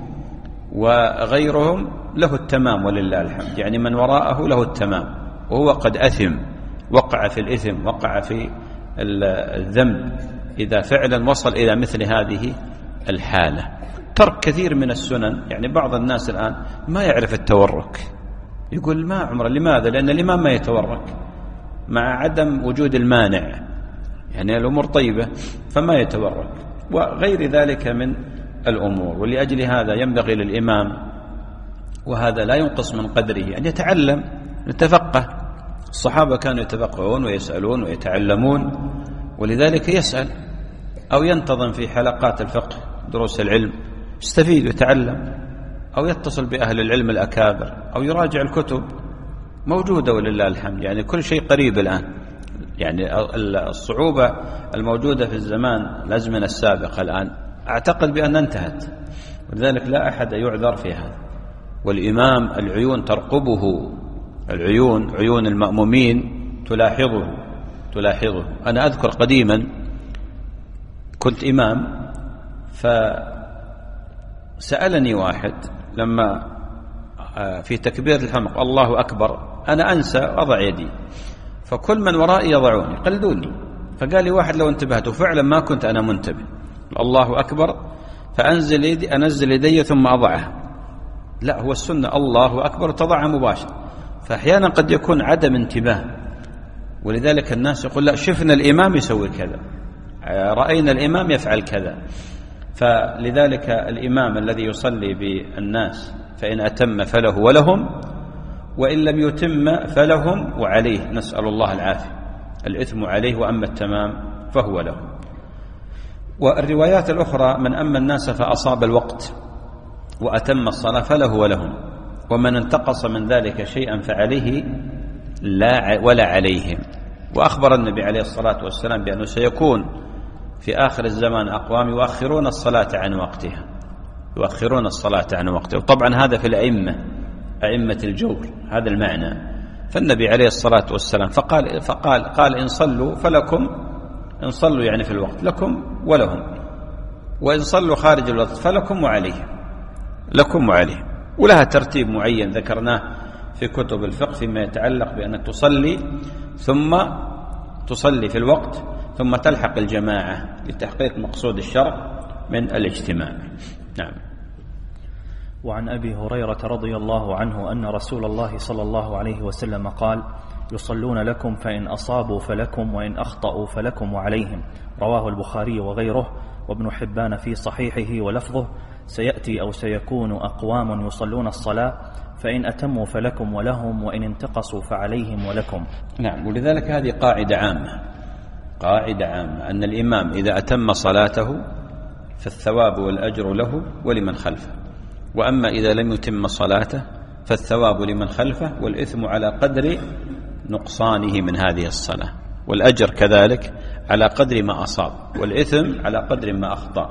وغيرهم له التمام ولله الحمد، يعني من وراءه له التمام وهو قد أثم، وقع في الإثم، وقع في الذنب إذا فعلا وصل إلى مثل هذه الحالة. ترك كثير من السنن، يعني بعض الناس الآن ما يعرف التورك، يقول ما عمره. لماذا؟ لأن الإمام ما يتورك مع عدم وجود المانع، يعني الأمور طيبة فما يتورك، وغير ذلك من الأمور. ولأجل هذا ينبغي للإمام، وهذا لا ينقص من قدره، أن يتعلم، يتفقه. الصحابة كانوا يتفقهون ويسألون ويتعلمون، ولذلك يسأل أو ينتظم في حلقات الفقه دروس العلم، يستفيد ويتعلم، أو يتصل بأهل العلم الأكابر، أو يراجع الكتب موجودة ولله الحمد. يعني كل شيء قريب الآن، يعني الصعوبة الموجودة في الزمان الأزمنة السابقة الآن أعتقد بأنها انتهت، ولذلك لا أحد يعذر في هذا. والإمام العيون ترقبه، العيون عيون المأمومين تلاحظه تلاحظه أنا أذكر قديما كنت إمام، فسألني واحد لما في تكبير الحمق الله أكبر أنا أنسى أضع يدي، فكل من ورائي يضعوني قلدوني، فقال لي واحد لو انتبهت، وفعلا ما كنت أنا منتبه، الله أكبر فأنزل يدي، أنزل يدي ثم أضعها. لا، هو السنة الله أكبر تضعها مباشرة، فأحيانا قد يكون عدم انتباه، ولذلك الناس يقول لا شفنا الإمام يسوي كذا، رأينا الإمام يفعل كذا. فلذلك الإمام الذي يصلي بالناس فإن أتم فله ولهم، وإن لم يتم فلهم وعليه، نسأل الله العافية، الإثم عليه، وأما التمام فهو له. والروايات الأخرى من أما الناس فأصاب الوقت وأتم الصلاة فله ولهم، ومن انتقص من ذلك شيئا فعليه لا ولا عليهم. وأخبر النبي عليه الصلاة والسلام بأنه سيكون في آخر الزمان أقوام يؤخرون الصلاة عن وقتها، يؤخرون الصلاة عن وقتها. وطبعا هذا في الأئمة، أئمة الجور، هذا المعنى. فالنبي عليه الصلاة والسلام فقال فقال قال إن صلوا فلكم، إن صلوا يعني في الوقت لكم ولهم، وإن صلوا خارج الوقت فلكم وعليهم، لكم وعليهم. ولها ترتيب معين ذكرناه في كتب الفقه فيما يتعلق بأنك تصلي ثم تصلي في الوقت ثم تلحق الجماعة لتحقيق مقصود الشرع من الاجتماع. نعم. وعن أبي هريرة رضي الله عنه أن رسول الله صلى الله عليه وسلم قال يصلون لكم فإن أصابوا فلكم وإن أخطأوا فلكم وعليهم، رواه البخاري وغيره، وابن حبان في صحيحه، ولفظه سيأتي أو سيكون أقوام يصلون الصلاة فإن أتموا فلكم ولهم، وإن انتقصوا فعليهم ولكم. نعم. ولذلك هذه قاعدة عامة، قاعدة عامة أن الإمام إذا أتم صلاته فالثواب والأجر له ولمن خلفه، وأما إذا لم يتم صلاته فالثواب لمن خلفه والإثم على قدر نقصانه من هذه الصلاة، والأجر كذلك على قدر ما أصاب، والإثم على قدر ما أخطأ.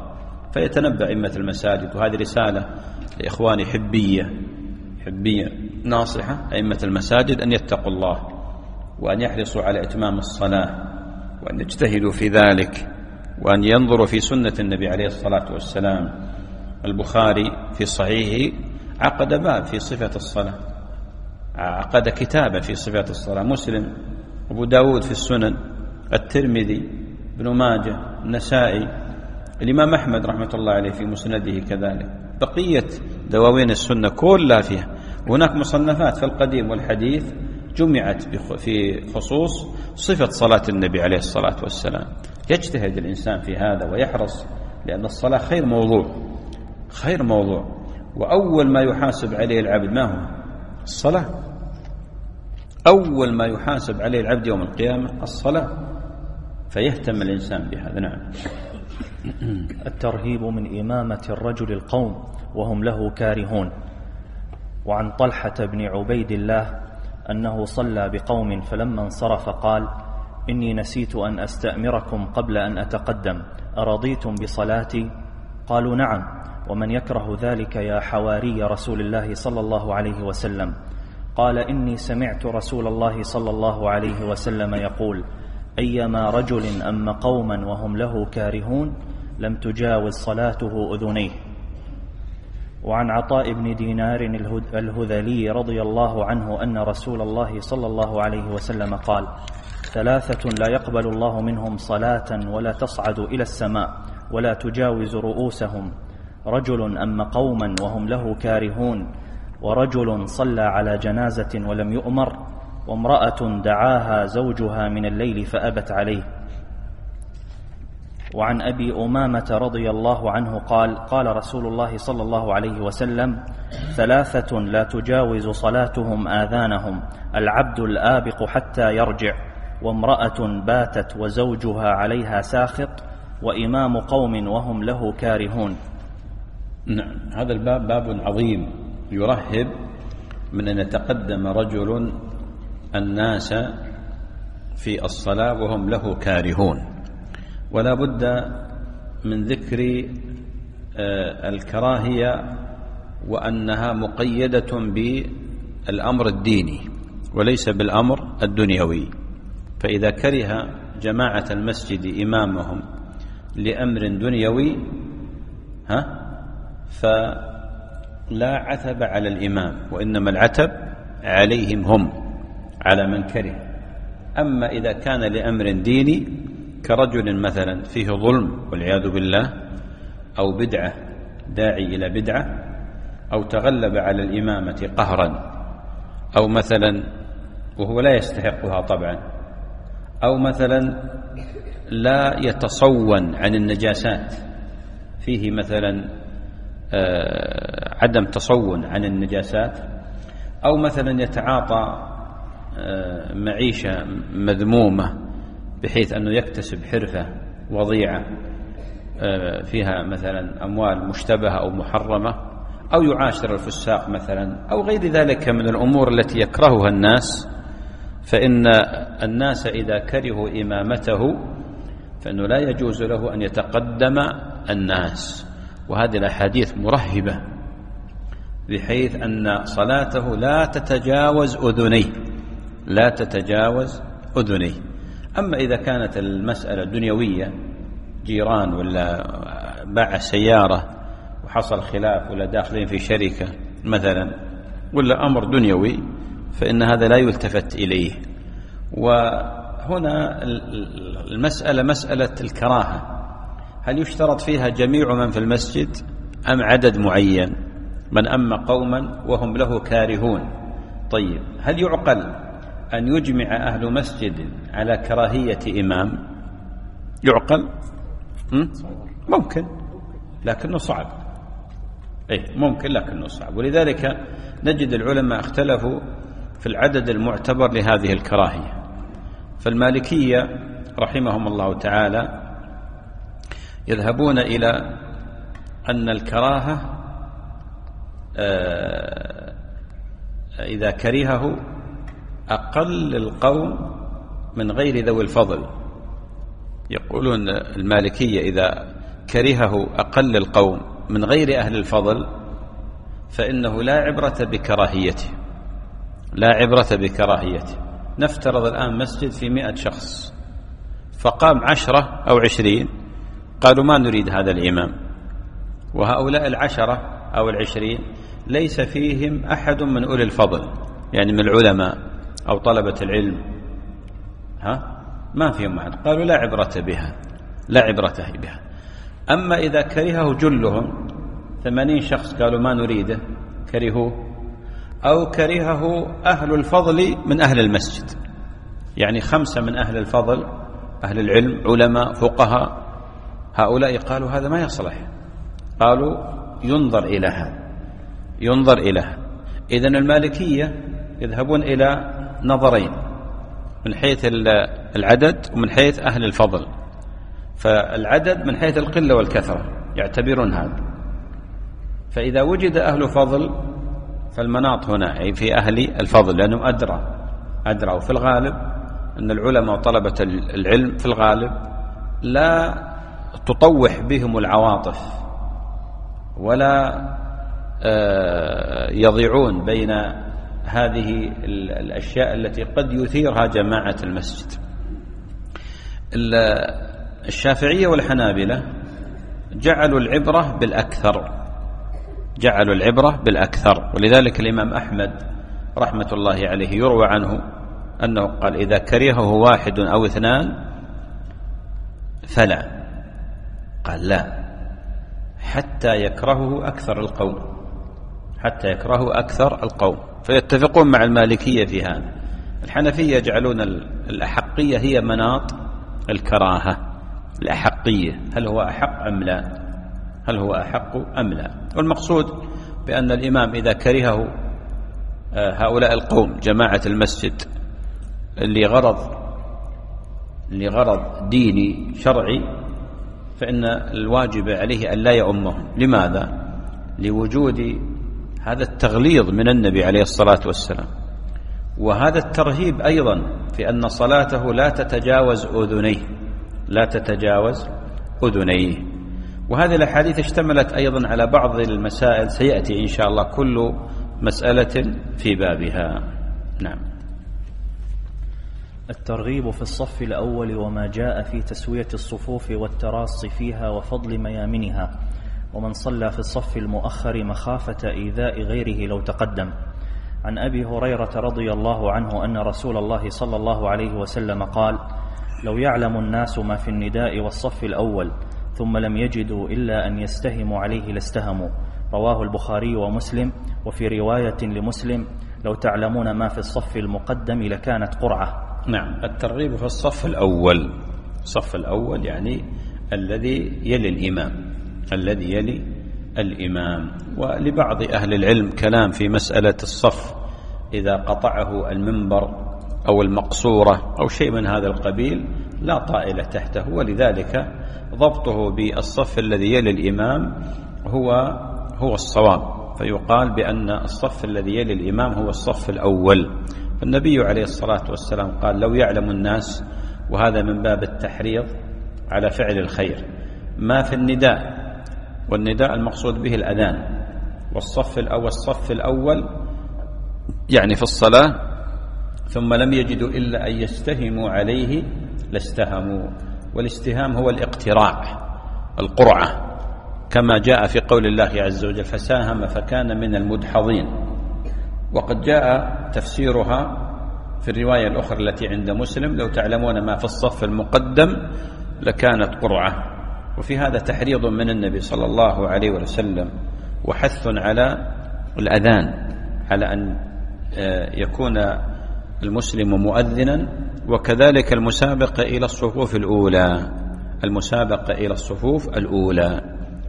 فيتنبأ أئمة المساجد، وهذه رسالة لإخواني حبية حبية ناصحة أئمة المساجد أن يتقوا الله وأن يحرصوا على إتمام الصلاة وأن يجتهدوا في ذلك وأن ينظروا في سنة النبي عليه الصلاة والسلام. البخاري في صحيحه عقد باب في صفة الصلاة، عقد كتابا في صفة الصلاة، مسلم، أبو داود في السنن، الترمذي، ابن ماجه، النسائي، الإمام أحمد رحمة الله عليه في مسنده كذلك، بقية دواوين السنة كلها فيها. وهناك مصنفات في القديم والحديث جمعت في خصوص صفة صلاة النبي عليه الصلاة والسلام. يجتهد الإنسان في هذا ويحرص، لأن الصلاة خير موضوع، خير موضوع، وأول ما يحاسب عليه العبد ما هو؟ الصلاة. أول ما يحاسب عليه العبد يوم القيامة الصلاة، فيهتم الإنسان بهذا. نعم. الترهيب من إمامة الرجل القوم وهم له كارهون. وعن طلحة بن عبيد الله أنه صلى بقوم فلما انصرف قال: إني نسيت أن أستأمركم قبل أن أتقدم، أرضيتم بصلاتي؟ قالوا: نعم، ومن يكره ذلك يا حواري رسول الله صلى الله عليه وسلم؟ قال: إني سمعت رسول الله صلى الله عليه وسلم يقول: أيما رجل أم قوما وهم له كارهون لم تجاوز صلاته أذنيه. وعن عطاء بن دينار الهذلي رضي الله عنه أن رسول الله صلى الله عليه وسلم قال: ثلاثة لا يقبل الله منهم صلاة ولا تصعد إلى السماء ولا تجاوز رؤوسهم: رجل أم قوما وهم له كارهون، ورجل صلى على جنازة ولم يؤمر، وامرأة دعاها زوجها من الليل فأبت عليه. وعن أبي أمامة رضي الله عنه قال: قال رسول الله صلى الله عليه وسلم: ثلاثة لا تجاوز صلاتهم آذانهم: العبد الآبق حتى يرجع، وامرأة باتت وزوجها عليها ساخط، وإمام قوم وهم له كارهون. نعم. هذا الباب باب عظيم يرهب من أن يتقدم رجل الناس في الصلاة وهم له كارهون، ولا بد من ذكر الكراهية وأنها مقيدة بالأمر الديني وليس بالأمر الدنيوي. فإذا كره جماعة المسجد إمامهم لأمر دنيوي ها فلا عتب على الإمام، وإنما العتب عليهم هم، على من كره. أما إذا كان لأمر ديني كرجل مثلا فيه ظلم والعياذ بالله، أو بدعة داعي إلى بدعة، أو تغلب على الإمامة قهرا، أو مثلا وهو لا يستحقها طبعا، أو مثلا لا يتصون عن النجاسات، فيه مثلا عدم تصون عن النجاسات، أو مثلا يتعاطى معيشة مذمومة بحيث أنه يكتسب حرفة وضيعة فيها مثلا أموال مشتبهة أو محرمة، أو يعاشر الفساق مثلا، أو غير ذلك من الأمور التي يكرهها الناس، فإن الناس إذا كرهوا إمامته فإنه لا يجوز له أن يتقدم الناس. وهذه الأحاديث مرهبة بحيث أن صلاته لا تتجاوز أذنيه، لا تتجاوز أذنيه. أما إذا كانت المسألة دنيوية، جيران ولا باع سيارة وحصل خلاف، ولا داخلين في شركة مثلا، ولا أمر دنيوي، فإن هذا لا يلتفت إليه. وهنا المسألة مسألة الكراهة، هل يشترط فيها جميع من في المسجد أم عدد معين؟ من أما قوما وهم له كارهون. طيب، هل يعقل أن يجمع أهل مسجد على كراهية إمام؟ يعقل؟ ممكن، لكنه صعب. أي ممكن لكنه صعب. ولذلك نجد العلماء اختلفوا في العدد المعتبر لهذه الكراهية. فالمالكية رحمهم الله تعالى يذهبون إلى أن الكراهة إذا كرهه أقل القوم من غير ذوي الفضل. يقولون المالكية إذا كرهه أقل القوم من غير أهل الفضل فإنه لا عبرة بكراهيته، لا عبرة بكراهيته. نفترض الآن مسجد في مئة شخص، فقام عشرة أو عشرين قالوا ما نريد هذا الإمام، وهؤلاء العشرة أو العشرين ليس فيهم أحد من أولي الفضل، يعني من العلماء أو طلبة العلم، ها ما فيهم أحد، قالوا لا عبرة بها، لا عبرة بها. أما إذا كرهه جلهم، ثمانين شخص قالوا ما نريده، كرهوه، أو كرهه أهل الفضل من أهل المسجد، يعني خمسة من أهل الفضل أهل العلم علماء فقهاء، هؤلاء قالوا هذا ما يصلح، قالوا ينظر إلى هذا، ينظر إلى هذا. إذن المالكية يذهبون إلى نظرين، من حيث العدد ومن حيث أهل الفضل. فالعدد من حيث القلة والكثرة يعتبرون هذا، فإذا وجد أهل فضل فالمناط هنا أي في أهل الفضل، لأنهم أدرى أدرى وفي الغالب أن العلماء وطلبة العلم في الغالب لا تطوح بهم العواطف ولا يضيعون بين هذه الأشياء التي قد يثيرها جماعة المسجد. الشافعية والحنابلة جعلوا العبرة بالأكثر، جعلوا العبرة بالأكثر، ولذلك الإمام أحمد رحمة الله عليه يروى عنه أنه قال إذا كرهه واحد أو اثنان فلا، قال لا حتى يكرهه أكثر القوم، حتى يكرهه أكثر القوم، فيتفقون مع المالكية في هذا. الحنفية يجعلون الأحقية هي مناط الكراهة، الأحقية هل هو أحق أم لا، هل هو أحق أم لا. والمقصود بأن الإمام إذا كرهه هؤلاء القوم جماعة المسجد لغرض لغرض ديني شرعي فإن الواجب عليه أن لا يؤمهم. لماذا؟ لوجود هذا التغليظ من النبي عليه الصلاة والسلام، وهذا الترهيب أيضا في أن صلاته لا تتجاوز أذنيه، لا تتجاوز أذنيه. وهذه الأحاديث اشتملت أيضا على بعض المسائل سيأتي إن شاء الله كل مسألة في بابها. نعم. الترغيب في الصف الأول وما جاء في تسوية الصفوف والتراص فيها وفضل ميامنها، ومن صلى في الصف المؤخر مخافة إيذاء غيره لو تقدم. عن أبي هريرة رضي الله عنه أن رسول الله صلى الله عليه وسلم قال: لو يعلم الناس ما في النداء والصف الأول ثم لم يجدوا إلا أن يستهموا عليه لاستهموا. رواه البخاري ومسلم. وفي رواية لمسلم: لو تعلمون ما في الصف المقدم لكانت قرعة. نعم. الترغيب في الصف الأول، الصف الأول يعني الذي يلي الإمام، الذي يلي الإمام. ولبعض أهل العلم كلام في مسألة الصف إذا قطعه المنبر أو المقصورة أو شيء من هذا القبيل لا طائل تحته، ولذلك ضبطه بالصف الذي يلي الإمام هو هو الصواب، فيقال بأن الصف الذي يلي الإمام هو الصف الأول. النبي عليه الصلاة والسلام قال: لو يعلم الناس، وهذا من باب التحريض على فعل الخير، ما في النداء، والنداء المقصود به الأذان، والصف الأول الصف الأول يعني في الصلاة، ثم لم يجدوا إلا أن يستهموا عليه لاستهموا. والاستهام هو الاقتراع، القرعة، كما جاء في قول الله عز وجل: فساهم فكان من المدحضين. وقد جاء تفسيرها في الرواية الأخرى التي عند مسلم: لو تعلمون ما في الصف المقدم لكانت قرعة. وفي هذا تحريض من النبي صلى الله عليه وسلم وحث على الأذان، على أن يكون المسلم مؤذنا، وكذلك المسابقة إلى الصفوف الأولى، المسابقة إلى الصفوف الأولى،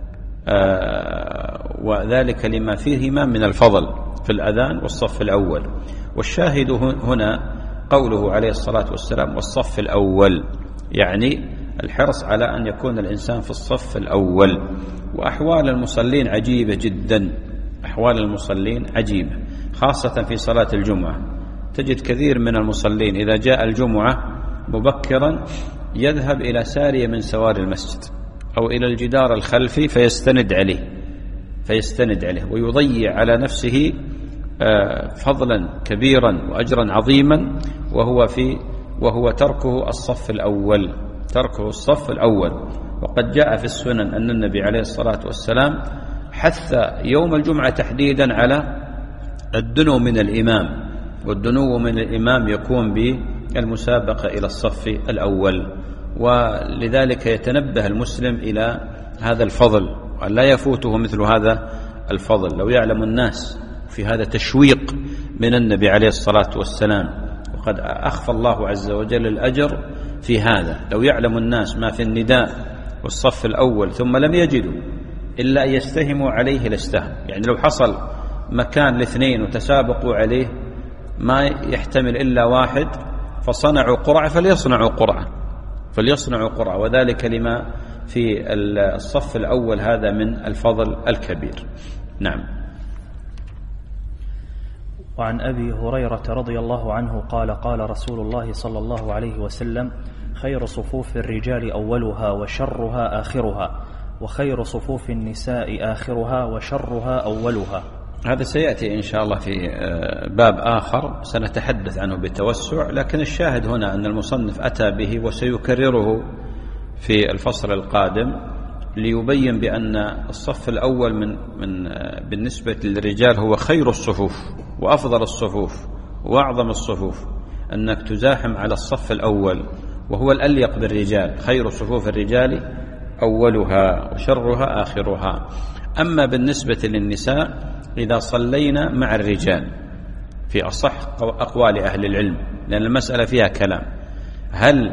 وذلك لما فيهما من الفضل في الأذان والصف الأول. والشاهد هنا قوله عليه الصلاة والسلام: والصف الأول، يعني الحرص على أن يكون الإنسان في الصف الأول. وأحوال المصلين عجيبة جدا، أحوال المصلين عجيبة، خاصة في صلاة الجمعة. تجد كثير من المصلين إذا جاء الجمعة مبكرا يذهب إلى سارية من سواري المسجد أو إلى الجدار الخلفي فيستند عليه فيستند عليه ويضيع على نفسه فضلا كبيرا وأجرا عظيما، وهو في وهو تركه الصف الأول تركه الصف الأول. وقد جاء في السنن أن النبي عليه الصلاة والسلام حث يوم الجمعة تحديدا على الدنو من الإمام، والدنو من الإمام يكون بالمسابقة إلى الصف الأول، ولذلك يتنبه المسلم إلى هذا الفضل وأن لا يفوته مثل هذا الفضل. لو يعلم الناس في هذا تشويق من النبي عليه الصلاة والسلام، وقد أخفى الله عز وجل الأجر في هذا. لو يعلم الناس ما في النداء والصف الأول ثم لم يجدوا إلا أن يستهموا عليه لاستهم، يعني لو حصل مكان الاثنين وتسابقوا عليه ما يحتمل إلا واحد فصنعوا قرعة فليصنعوا قرعة فليصنعوا قرعة وذلك لما في الصف الأول هذا من الفضل الكبير. نعم. وعن أبي هريرة رضي الله عنه قال قال رسول الله صلى الله عليه وسلم: خير صفوف الرجال أولها وشرها آخرها، وخير صفوف النساء آخرها وشرها أولها. هذا سيأتي إن شاء الله في باب آخر سنتحدث عنه بالتوسع، لكن الشاهد هنا أن المصنف أتى به وسيكرره في الفصل القادم ليبين بأن الصف الأول من من بالنسبة للرجال هو خير الصفوف وأفضل الصفوف وأعظم الصفوف، أنك تزاحم على الصف الأول وهو الأليق بالرجال. خير صفوف الرجال أولها وشرها آخرها. أما بالنسبة للنساء إذا صلينا مع الرجال في أصح أقوال أهل العلم، لأن المسألة فيها كلام، هل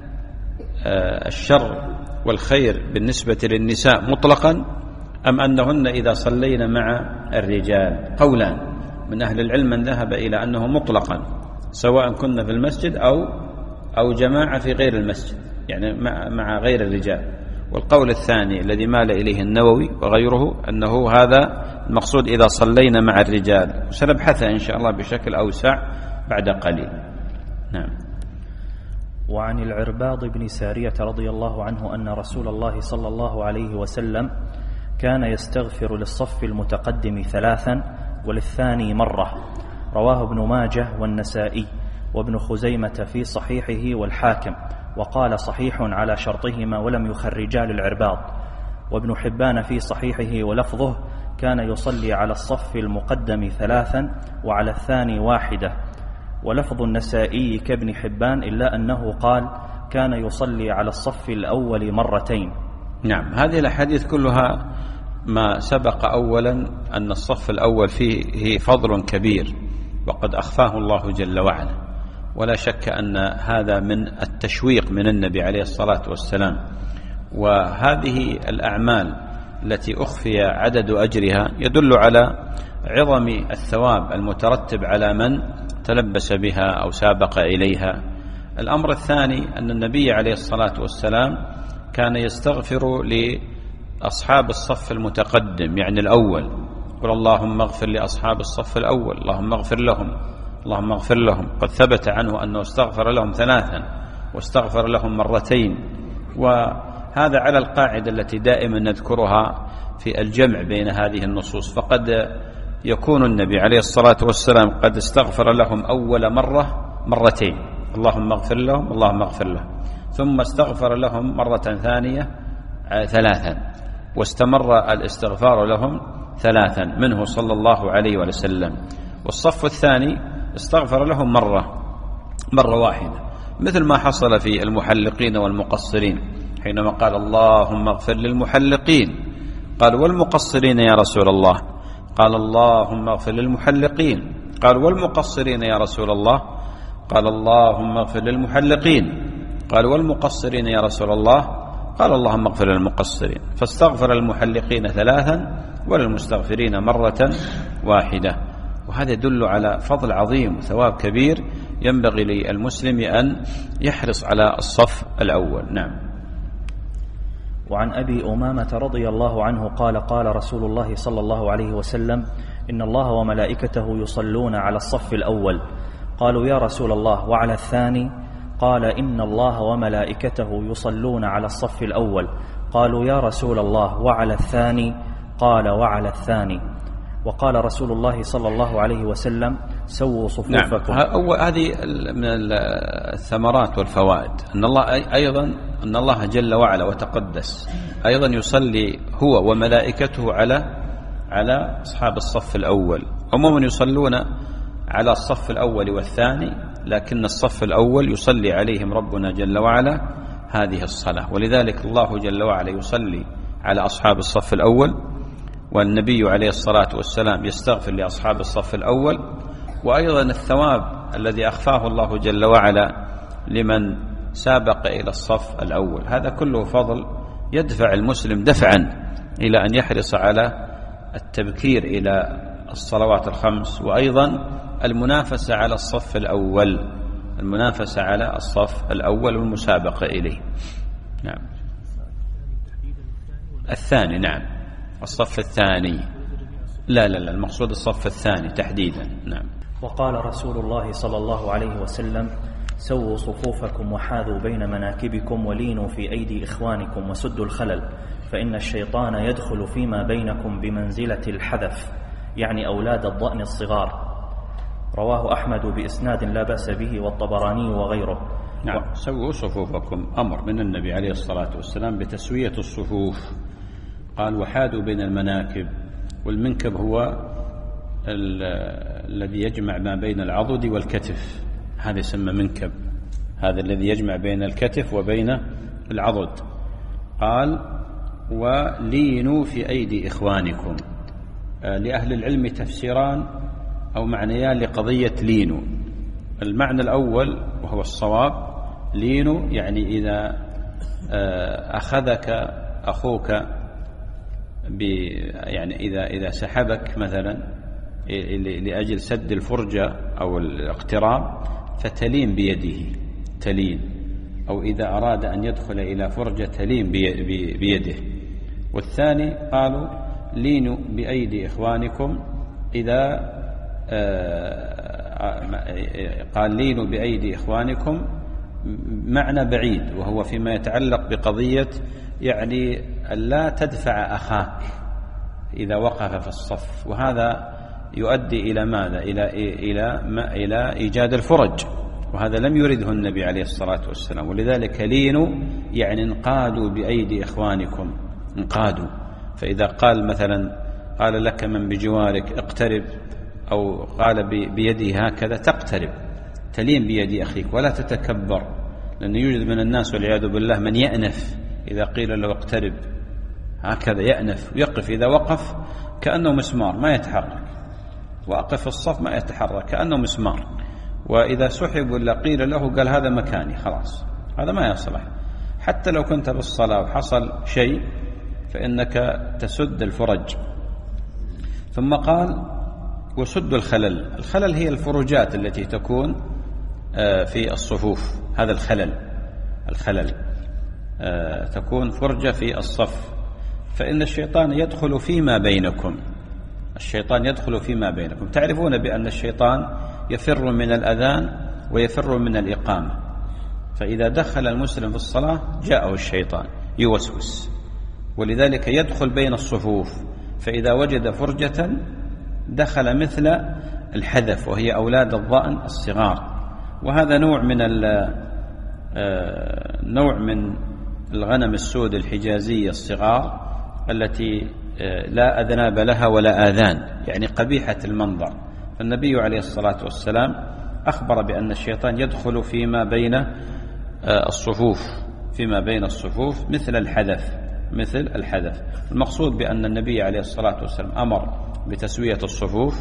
الشر والخير بالنسبة للنساء مطلقا أم أنهن إذا صلينا مع الرجال؟ قولان من أهل العلم من ذهب إلى أنه مطلقا سواء كنا في المسجد أو أو جماعة في غير المسجد، يعني مع, مع غير الرجال. والقول الثاني الذي مال إليه النووي وغيره أنه هذا المقصود إذا صلينا مع الرجال، وسنبحثها إن شاء الله بشكل أوسع بعد قليل. نعم. وعن العرباض بن سارية رضي الله عنه أن رسول الله صلى الله عليه وسلم كان يستغفر للصف المتقدم ثلاثا وللثاني مرة، رواه ابن ماجه والنسائي وابن خزيمة في صحيحه والحاكم، وقال صحيح على شرطهما ولم يخرجا للعرباض، وابن حبان في صحيحه ولفظه كان يصلي على الصف المقدم ثلاثا وعلى الثاني واحدة، ولفظ النسائي كابن حبان إلا أنه قال كان يصلي على الصف الأول مرتين. نعم. هذه الأحاديث كلها ما سبق أولا أن الصف الأول فيه فضل كبير وقد أخفاه الله جل وعلا، ولا شك أن هذا من التشويق من النبي عليه الصلاة والسلام. وهذه الأعمال التي أخفي عدد أجرها يدل على عظم الثواب المترتب على من تلبس بها أو سابق إليها. الأمر الثاني أن النبي عليه الصلاة والسلام كان يستغفر لأصحاب الصف المتقدم، يعني الأول، قل اللهم اغفر لأصحاب الصف الأول، اللهم اغفر لهم اللهم اغفر لهم. قد ثبت عنه أنه استغفر لهم ثلاثا واستغفر لهم مرتين، وهذا على القاعدة التي دائما نذكرها في الجمع بين هذه النصوص. فقد يكون النبي عليه الصلاة والسلام قد استغفر لهم أول مرة مرتين، اللهم اغفر لهم اللهم اغفر لهم، ثم استغفر لهم مرة ثانية ثلاثا، واستمر الاستغفار لهم ثلاثا منه صلى الله عليه وسلم. والصف الثاني استغفر لهم مرة مرة واحدة، مثل ما حصل في المحلقين والمقصرين حينما قال اللهم اغفر للمحلقين، قال والمقصرين يا رسول الله؟ قال اللهم اغفر للمحلقين. قال والمقصرين يا رسول الله؟ قال اللهم اغفر للمحلقين. قال والمقصرين يا رسول الله؟ قال اللهم اغفر للمقصرين. فاستغفر المحلقين ثلاثا وللمستغفرين مرة واحدة. وهذا يدل على فضل عظيم وثواب كبير ينبغي للمسلم أن يحرص على الصف الأول. نعم. وعن أبي أمامة رضي الله عنه قال قال رسول الله صلى الله عليه وسلم إن الله وملائكته يصلون على الصف الأول. قالوا يا رسول الله وعلى الثاني؟ قال: إن الله وملائكته يصلون على الصف الأول. قالوا: يا رسول الله وعلى الثاني؟ قال: وعلى الثاني. وقال رسول الله صلى الله عليه وسلم: سووا صفوفكم. نعم. هذه من الثمرات والفوائد أن الله أيضا أن الله جل وعلا وتقدس أيضا يصلي هو وملائكته على على أصحاب الصف الأول. عموما يصلون على الصف الأول والثاني، لكن الصف الأول يصلي عليهم ربنا جل وعلا هذه الصلاة، ولذلك الله جل وعلا يصلي على أصحاب الصف الأول، والنبي عليه الصلاة والسلام يستغفر لأصحاب الصف الأول. وأيضا الثواب الذي أخفاه الله جل وعلا لمن سابق إلى الصف الأول، هذا كله فضل يدفع المسلم دفعا إلى أن يحرص على التبكير إلى الصلوات الخمس، وأيضا المنافسة على الصف الأول، المنافسة على الصف الأول والمسابقة إليه. نعم. الثاني، نعم، الصف الثاني. لا لا لا المقصود الصف الثاني تحديدا. نعم. وقال رسول الله صلى الله عليه وسلم: سووا صفوفكم وحاذوا بين مناكبكم ولينوا في أيدي إخوانكم وسدوا الخلل، فإن الشيطان يدخل فيما بينكم بمنزلة الحذف، يعني أولاد الضأن الصغار. رواه أحمد بإسناد لا بأس به والطبراني وغيره. نعم. سووا صفوفكم، أمر من النبي عليه الصلاة والسلام بتسوية الصفوف. قال: وحاذوا بين المناكب، والمنكب هو الذي يجمع ما بين العضد والكتف، هذا يسمى منكب، هذا الذي يجمع بين الكتف وبين العضد. قال: ولينوا في أيدي إخوانكم. لأهل العلم تفسيران أو معنيان لقضية لينوا. المعنى الأول وهو الصواب: لينوا يعني إذا أخذك أخوك يعني إذا إذا سحبك مثلا لأجل سد الفرجة أو الاقتراب فتلين بيده، تلين، أو إذا أراد أن يدخل إلى فرجة تلين بيده. والثاني قالوا: لينوا بأيدي إخوانكم، إذا قال لينوا بأيدي إخوانكم معنى بعيد، وهو فيما يتعلق بقضية يعني لا تدفع أخاك إذا وقف في الصف، وهذا يؤدي إلى ماذا؟ إلى إلى ما إلى إيجاد الفرج، وهذا لم يرده النبي عليه الصلاة والسلام. ولذلك لينوا يعني انقادوا بأيدي إخوانكم، انقادوا. فإذا قال مثلا قال لك من بجوارك اقترب، أو قال بيده هكذا تقترب، تلين بيد أخيك ولا تتكبر، لأنه يوجد من الناس والعياذ بالله من يأنف إذا قيل له اقترب، هكذا يأنف ويقف، إذا وقف كأنه مسمار ما يتحرك، وأقف في الصف ما يتحرك كأنه مسمار، وإذا سحب ولا قيل له قال هذا مكاني خلاص، هذا ما يصلح. حتى لو كنت بالصلاة وحصل شيء فإنك تسد الفرج. ثم قال: وسد الخلل. الخلل هي الفروجات التي تكون في الصفوف، هذا الخلل، الخلل تكون فرجة في الصف، فإن الشيطان يدخل فيما بينكم، الشيطان يدخل فيما بينكم. تعرفون بأن الشيطان يفر من الأذان ويفر من الإقامة، فإذا دخل المسلم في الصلاة جاءه الشيطان يوسوس، ولذلك يدخل بين الصفوف، فإذا وجد فرجة دخل مثل الحذف، وهي أولاد الضأن الصغار. وهذا نوع من نوع من الغنم السود الحجازية الصغار التي لا أذناب لها ولا آذان، يعني قبيحة المنظر. فالنبي عليه الصلاة والسلام أخبر بأن الشيطان يدخل فيما بين الصفوف، فيما بين الصفوف مثل الحذف، مثل الحذف. المقصود بأن النبي عليه الصلاة والسلام أمر بتسوية الصفوف،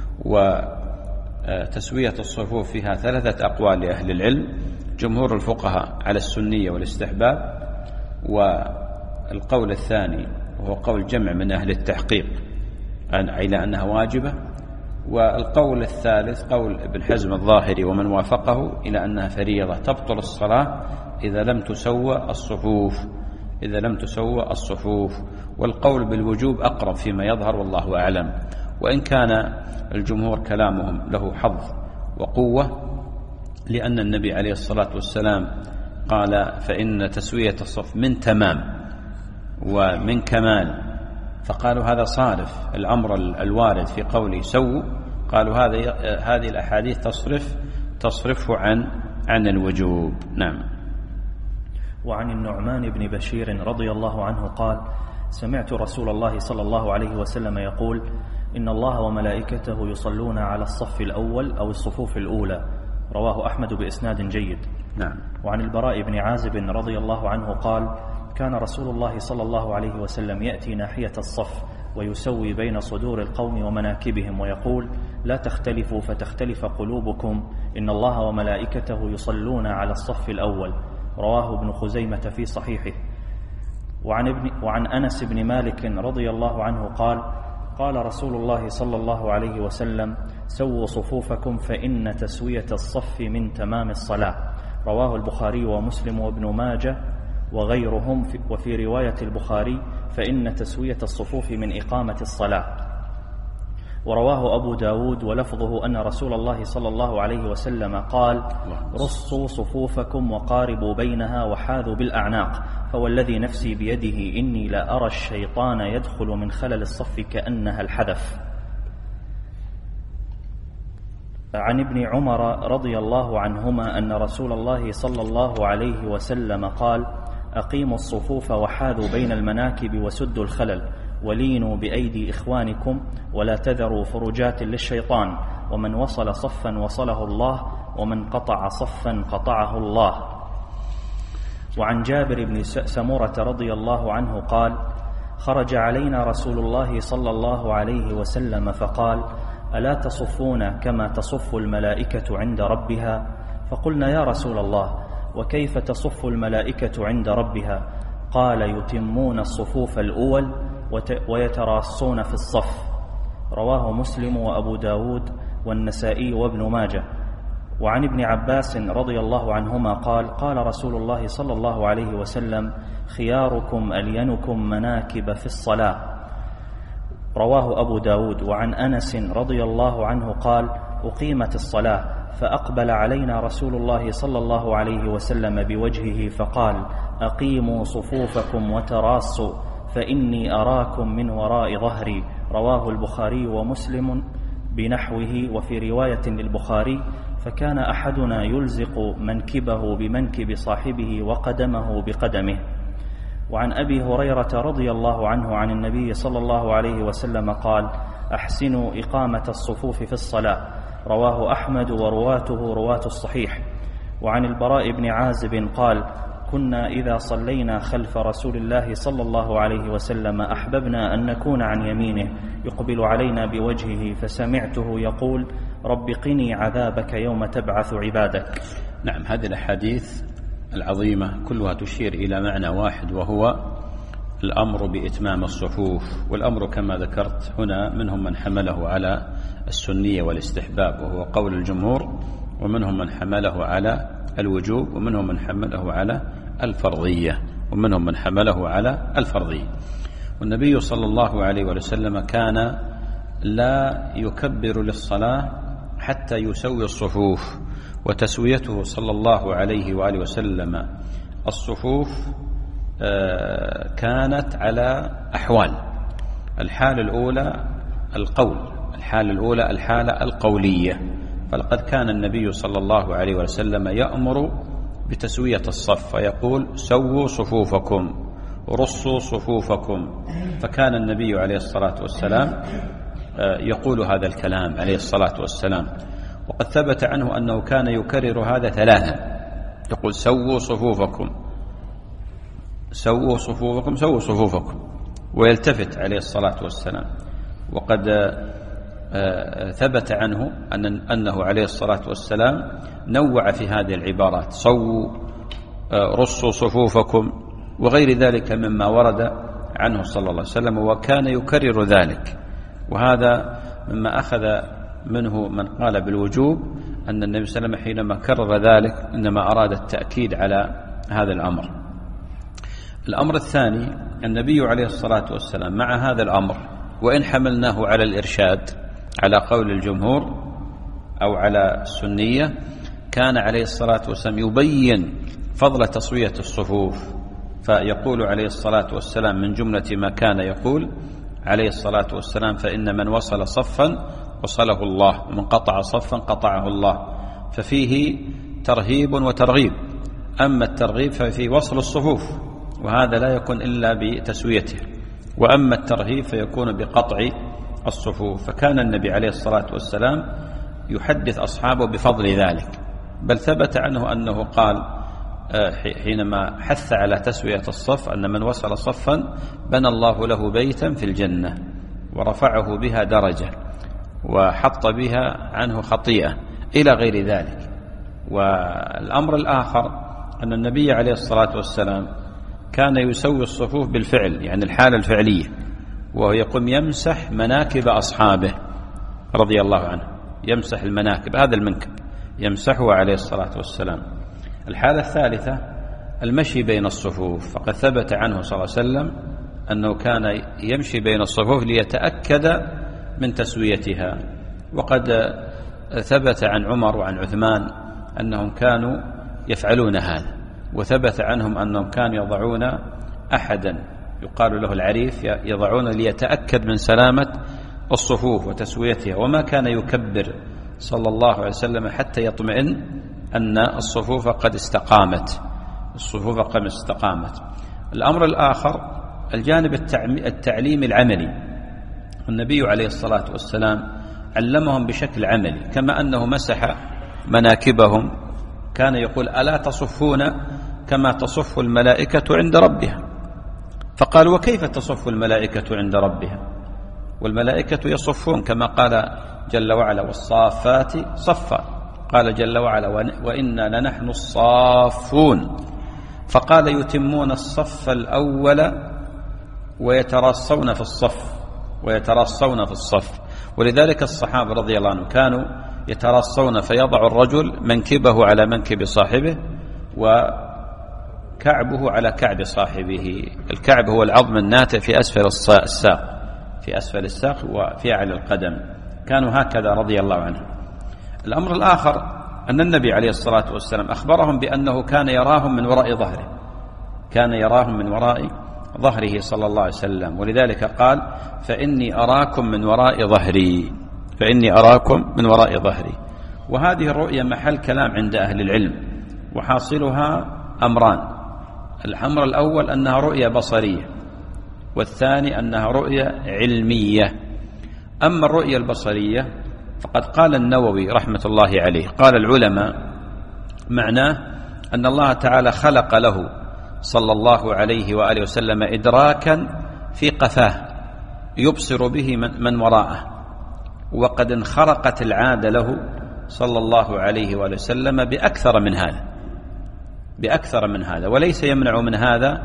وتسوية الصفوف فيها ثلاثة أقوال لأهل العلم: جمهور الفقهاء على السنية والاستحباب، والقول الثاني وهو قول جمع من أهل التحقيق إلى أنها واجبة، والقول الثالث قول ابن حزم الظاهري ومن وافقه إلى أنها فريضة تبطل الصلاة إذا لم تسوى الصفوف، إذا لم تسوى الصفوف. والقول بالوجوب أقرب فيما يظهر والله أعلم، وإن كان الجمهور كلامهم له حظ وقوة، لأن النبي عليه الصلاة والسلام قال فإن تسوية الصف من تمام ومن كمال، فقالوا هذا صارف الأمر الوارد في قوله سووا، قالوا هذه هذه الأحاديث تصرف تصرفه عن عن الوجوب. نعم. وعن النعمان بن بشير رضي الله عنه قال سمعت رسول الله صلى الله عليه وسلم يقول إن الله وملائكته يصلون على الصف الأول أو الصفوف الأولى، رواه أحمد بإسناد جيد. نعم. وعن البراء بن عازب رضي الله عنه قال كان رسول الله صلى الله عليه وسلم يأتي ناحية الصف ويسوي بين صدور القوم ومناكبهم ويقول لا تختلفوا فتختلف قلوبكم إن الله وملائكته يصلون على الصف الأول، رواه ابن خزيمة في صحيحه. وعن, ابن وعن أنس بن مالك رضي الله عنه قال قال رسول الله صلى الله عليه وسلم سووا صفوفكم فإن تسوية الصف من تمام الصلاة، رواه البخاري ومسلم وابن ماجه وغيرهم، وفي رواية البخاري فإن تسوية الصفوف من إقامة الصلاة. ورواه أبو داود ولفظه أن رسول الله صلى الله عليه وسلم قال رصوا صفوفكم وقاربوا بينها وحاذوا بالأعناق، فوالذي نفسي بيده إني لا أرى الشيطان يدخل من خلل الصف كأنها الحدث. عن ابن عمر رضي الله عنهما أن رسول الله صلى الله عليه وسلم قال أقيموا الصفوف وحاذوا بين المناكب وسدوا الخلل ولينوا بأيدي إخوانكم ولا تذروا فرجات للشيطان، ومن وصل صفا وصله الله ومن قطع صفا قطعه الله. وعن جابر بن سمرة رضي الله عنه قال خرج علينا رسول الله صلى الله عليه وسلم فقال ألا تصفون كما تصف الملائكة عند ربها؟ فقلنا يا رسول الله وكيف تصف الملائكة عند ربها؟ قال يتمون الصفوف الأول ويتراصون في الصف، رواه مسلم وأبو داود والنسائي وابن ماجه. وعن ابن عباس رضي الله عنهما قال قال رسول الله صلى الله عليه وسلم خياركم ألينكم مناكب في الصلاة، رواه أبو داود. وعن أنس رضي الله عنه قال أقيمت الصلاة فأقبل علينا رسول الله صلى الله عليه وسلم بوجهه فقال أقيموا صفوفكم وتراصوا فإني أراكم من وراء ظهري، رواه البخاري ومسلم بنحوه. وفي رواية للبخاري فكان أحدنا يلزق منكبه بمنكب صاحبه وقدمه بقدمه. وعن أبي هريرة رضي الله عنه عن النبي صلى الله عليه وسلم قال أحسنوا إقامة الصفوف في الصلاة، رواه أحمد ورواته رواة الصحيح. وعن البراء بن عازب قال كنا إذا صلينا خلف رسول الله صلى الله عليه وسلم أحببنا أن نكون عن يمينه يقبل علينا بوجهه فسمعته يقول رب قني عذابك يوم تبعث عبادك. نعم. هذه الأحاديث العظيمة كلها تشير إلى معنى واحد وهو الأمر بإتمام الصفوف، والأمر كما ذكرت هنا منهم من حمله على السنية والاستحباب وهو قول الجمهور، ومنهم من حمله على الوجوب، ومنهم من حمله على الفرضية، ومنهم من حمله على الفرضية. والنبي صلى الله عليه وسلم كان لا يكبر للصلاة حتى يسوي الصفوف، وتسويته صلى الله عليه وآله وسلم الصفوف كانت على أحوال. الحالة الأولى القول، الحالة الأولى الحالة القولية، فلقد كان النبي صلى الله عليه وسلم يأمر بتسوية الصف فيقول سووا صفوفكم رصوا صفوفكم، فكان النبي عليه الصلاة والسلام يقول هذا الكلام عليه الصلاة والسلام. وقد ثبت عنه أنه كان يكرر هذا ثلاثا، يقول سووا صفوفكم سووا صفوفكم سووا صفوفكم، ويلتفت عليه الصلاة والسلام. وقد ثبت عنه أن أنه عليه الصلاة والسلام نوع في هذه العبارات صووا رصوا صفوفكم وغير ذلك مما ورد عنه صلى الله عليه وسلم، وكان يكرر ذلك. وهذا مما أخذ منه من قال بالوجوب أن النبي صلى الله عليه وسلم حينما كرر ذلك إنما أراد التأكيد على هذا الأمر. الأمر الثاني، النبي عليه الصلاة والسلام مع هذا الأمر وإن حملناه على الإرشاد على قول الجمهور أو على السنية، كان عليه الصلاة والسلام يبين فضل تسوية الصفوف، فيقول عليه الصلاة والسلام من جملة ما كان يقول عليه الصلاة والسلام: فإن من وصل صفا وصله الله، ومن قطع صفا قطعه الله. ففيه ترهيب وترغيب. أما الترغيب ففي وصل الصفوف، وهذا لا يكون إلا بتسويته، وأما الترهيب فيكون بقطع الصفوف. فكان النبي عليه الصلاة والسلام يحدث أصحابه بفضل ذلك، بل ثبت عنه أنه قال حينما حث على تسوية الصف أن من وصل صفا بنى الله له بيتا في الجنة ورفعه بها درجة وحط بها عنه خطيئة إلى غير ذلك. والأمر الآخر أن النبي عليه الصلاة والسلام كان يسوي الصفوف بالفعل، يعني الحالة الفعلية، وهو يقوم يمسح مناكب أصحابه رضي الله عنه، يمسح المناكب، هذا المنكب يمسحه عليه الصلاة والسلام. الحالة الثالثة المشي بين الصفوف، فقد ثبت عنه صلى الله عليه وسلم أنه كان يمشي بين الصفوف ليتأكد من تسويتها. وقد ثبت عن عمر وعن عثمان أنهم كانوا يفعلون هذا، وثبت عنهم أنهم كانوا يضعون أحدا يقال له العريف، يضعون ليتأكد من سلامة الصفوف وتسويتها، وما كان يكبر صلى الله عليه وسلم حتى يطمئن أن الصفوف قد استقامت الصفوف قد استقامت. الأمر الآخر الجانب التعليم العملي. النبي عليه الصلاة والسلام علمهم بشكل عملي، كما أنه مسح مناكبهم كان يقول: ألا تصفون كما تصف الملائكة عند ربها؟ فقال: وكيف تصف الملائكة عند ربها؟ والملائكة يصفون كما قال جل وعلا: والصافات صفا. قال جل وعلا: وإنا لنحن الصافون. فقال: يتمون الصف الأول ويتراصون في الصف ويتراصون في الصف ولذلك الصحابة رضي الله عنهم كانوا يتراصون، فيضع الرجل منكبه على منكب صاحبه وكعبه على كعب صاحبه. الكعب هو العظم الناتئ في أسفل الساق في أسفل الساق وفي أعلى القدم. كانوا هكذا رضي الله عنهم. الأمر الآخر أن النبي عليه الصلاة والسلام أخبرهم بأنه كان يراهم من وراء ظهره كان يراهم من وراء ظهره صلى الله عليه وسلم، ولذلك قال: فإني أراكم من وراء ظهري فإني أراكم من وراء ظهري. وهذه الرؤية محل كلام عند أهل العلم، وحاصلها أمران: الأمر الأول أنها رؤية بصرية، والثاني أنها رؤية علمية. أما الرؤية البصرية فقد قال النووي رحمة الله عليه، قال العلماء معناه أن الله تعالى خلق له صلى الله عليه وآله وسلم إدراكا في قفاه يبصر به من, من وراءه، وقد انخرقت العادة له صلى الله عليه وآله وسلم بأكثر من هذا بأكثر من هذا وليس يمنع من هذا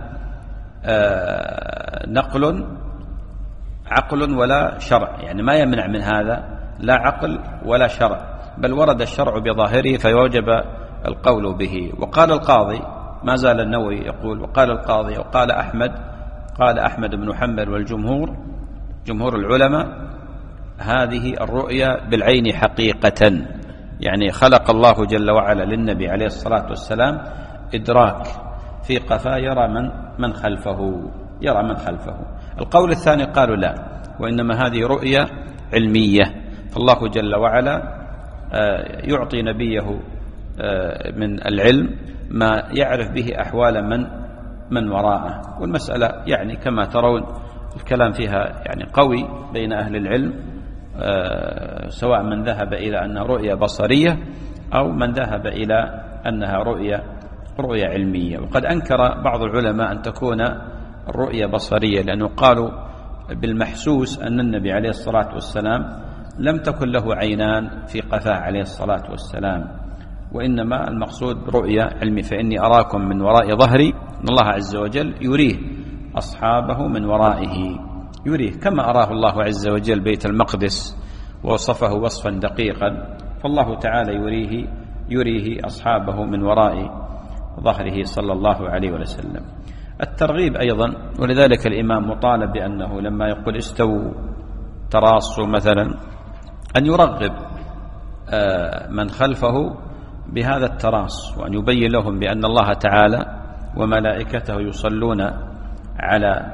آه نقل عقل ولا شرع، يعني ما يمنع من هذا لا عقل ولا شرع، بل ورد الشرع بظاهره فيوجب القول به. وقال القاضي، ما زال النووي يقول، وقال القاضي وقال أحمد قال أحمد بن حنبل والجمهور جمهور العلماء: هذه الرؤيا بالعين حقيقة، يعني خلق الله جل وعلا للنبي عليه الصلاة والسلام إدراك في قفا يرى من من خلفه يرى من خلفه. القول الثاني قالوا لا، وإنما هذه رؤيا علمية، فالله جل وعلا يعطي نبيه من العلم ما يعرف به أحوال من من وراءه. والمسألة يعني كما ترون الكلام فيها يعني قوي بين أهل العلم، سواء من ذهب إلى أنها رؤية بصرية أو من ذهب إلى أنها رؤية رؤية علمية. وقد أنكر بعض العلماء أن تكون الرؤية بصرية، لأنه قالوا بالمحسوس أن النبي عليه الصلاة والسلام لم تكن له عينان في قفاه عليه الصلاة والسلام، وإنما المقصود رؤية علمي. فإني أراكم من وراء ظهري، أن الله عز وجل يريه أصحابه من ورائه، يريه كما أراه الله عز وجل بيت المقدس ووصفه وصفا دقيقا، فالله تعالى يريه يريه أصحابه من وراء ظهره صلى الله عليه وسلم. الترغيب أيضا، ولذلك الإمام مطالب بأنه لما يقول استووا تراصوا مثلا أن يرغب من خلفه بهذا التراص، وأن يبين لهم بأن الله تعالى وملائكته يصلون على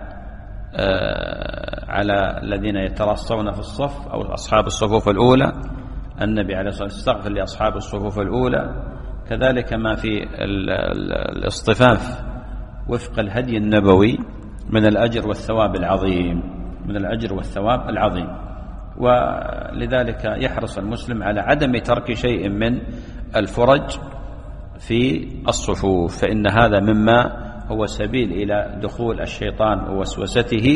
على الذين يتراصون في الصف أو أصحاب الصفوف الأولى. النبي عليه الصلاة والسلام استغفر لأصحاب الصفوف الأولى. كذلك ما في الاصطفاف وفق الهدي النبوي من الأجر والثواب العظيم، من الأجر والثواب العظيم. ولذلك يحرص المسلم على عدم ترك شيء من الفرج في الصفوف، فإن هذا مما هو سبيل إلى دخول الشيطان ووسوسته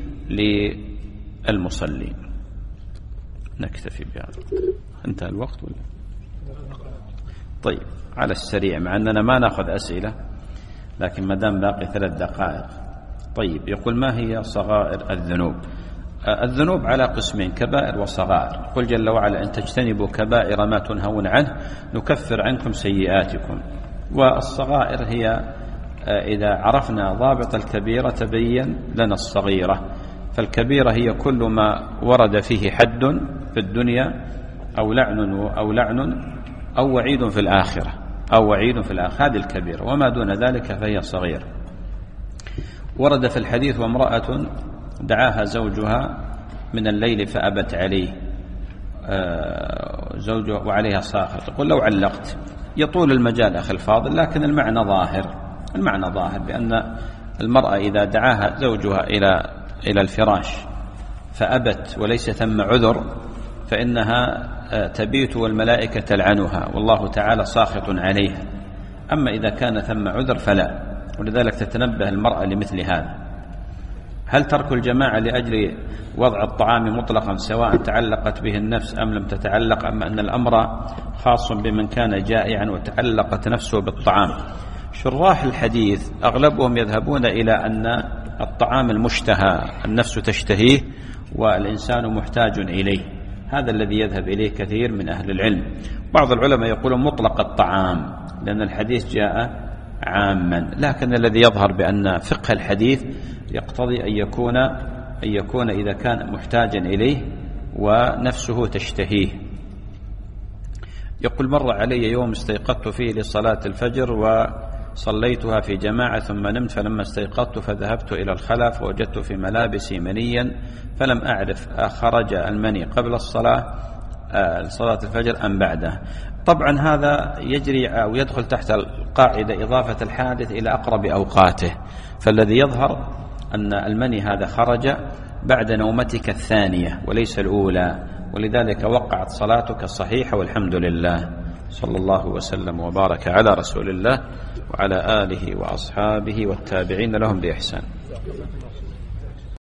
للمصلين. نكتفي بهذا. انتهى الوقت ولا؟ طيب على السريع، مع أننا ما نأخذ أسئلة، لكن ما دام باقي ثلاث دقائق. طيب يقول: ما هي صغائر الذنوب؟ الذنوب على قسمين: كبائر وصغائر. قل جل وعلا: إن تجتنبوا كبائر ما تنهون عنه نكفر عنكم سيئاتكم. والصغائر هي إذا عرفنا ضابط الكبيرة تبين لنا الصغيرة. فالكبيرة هي كل ما ورد فيه حد في الدنيا أو لعن أو لعن أو وعيد في الآخرة أو وعيد في الآخرة، هذه الكبيرة. وما دون ذلك فهي صغيرة. ورد في الحديث: وامرأة دعاها زوجها من الليل فأبت عليه زوجها وعليها ساخط. يقول: لو علقت يطول المجال أخي الفاضل، لكن المعنى ظاهر. المعنى ظاهر بأن المرأة إذا دعاها زوجها إلى إلى الفراش فأبت وليس ثم عذر فإنها تبيت والملائكة تلعنها والله تعالى ساخط عليها. أما إذا كان ثم عذر فلا. ولذلك تتنبه المرأة لمثل هذا. هل ترك الجماعة لأجل وضع الطعام مطلقا سواء تعلقت به النفس أم لم تتعلق، أم أن الأمر خاص بمن كان جائعا وتعلقت نفسه بالطعام؟ شراح الحديث أغلبهم يذهبون إلى أن الطعام المشتهى النفس تشتهيه والإنسان محتاج إليه. هذا الذي يذهب إليه كثير من أهل العلم. بعض العلماء يقولون مطلق الطعام لأن الحديث جاء عاما، لكن الذي يظهر بأن فقه الحديث يقتضي أن يكون أن يكون إذا كان محتاجا إليه ونفسه تشتهيه. يقول: مر علي يوم استيقظت فيه لصلاة الفجر وصليتها في جماعة ثم نمت، فلما استيقظت فذهبت إلى الخلاء فوجدت في ملابسي منيا فلم أعرف أخرج المني قبل الصلاة صلاة الفجر أم بعده. طبعا هذا يجري أو يدخل تحت القاعدة إضافة الحادث إلى أقرب أوقاته، فالذي يظهر أن المني هذا خرج بعد نومتك الثانية وليس الأولى، ولذلك وقعت صلاتك صحيحة والحمد لله. صلى الله وسلم وبارك على رسول الله وعلى آله وأصحابه والتابعين لهم بإحسان.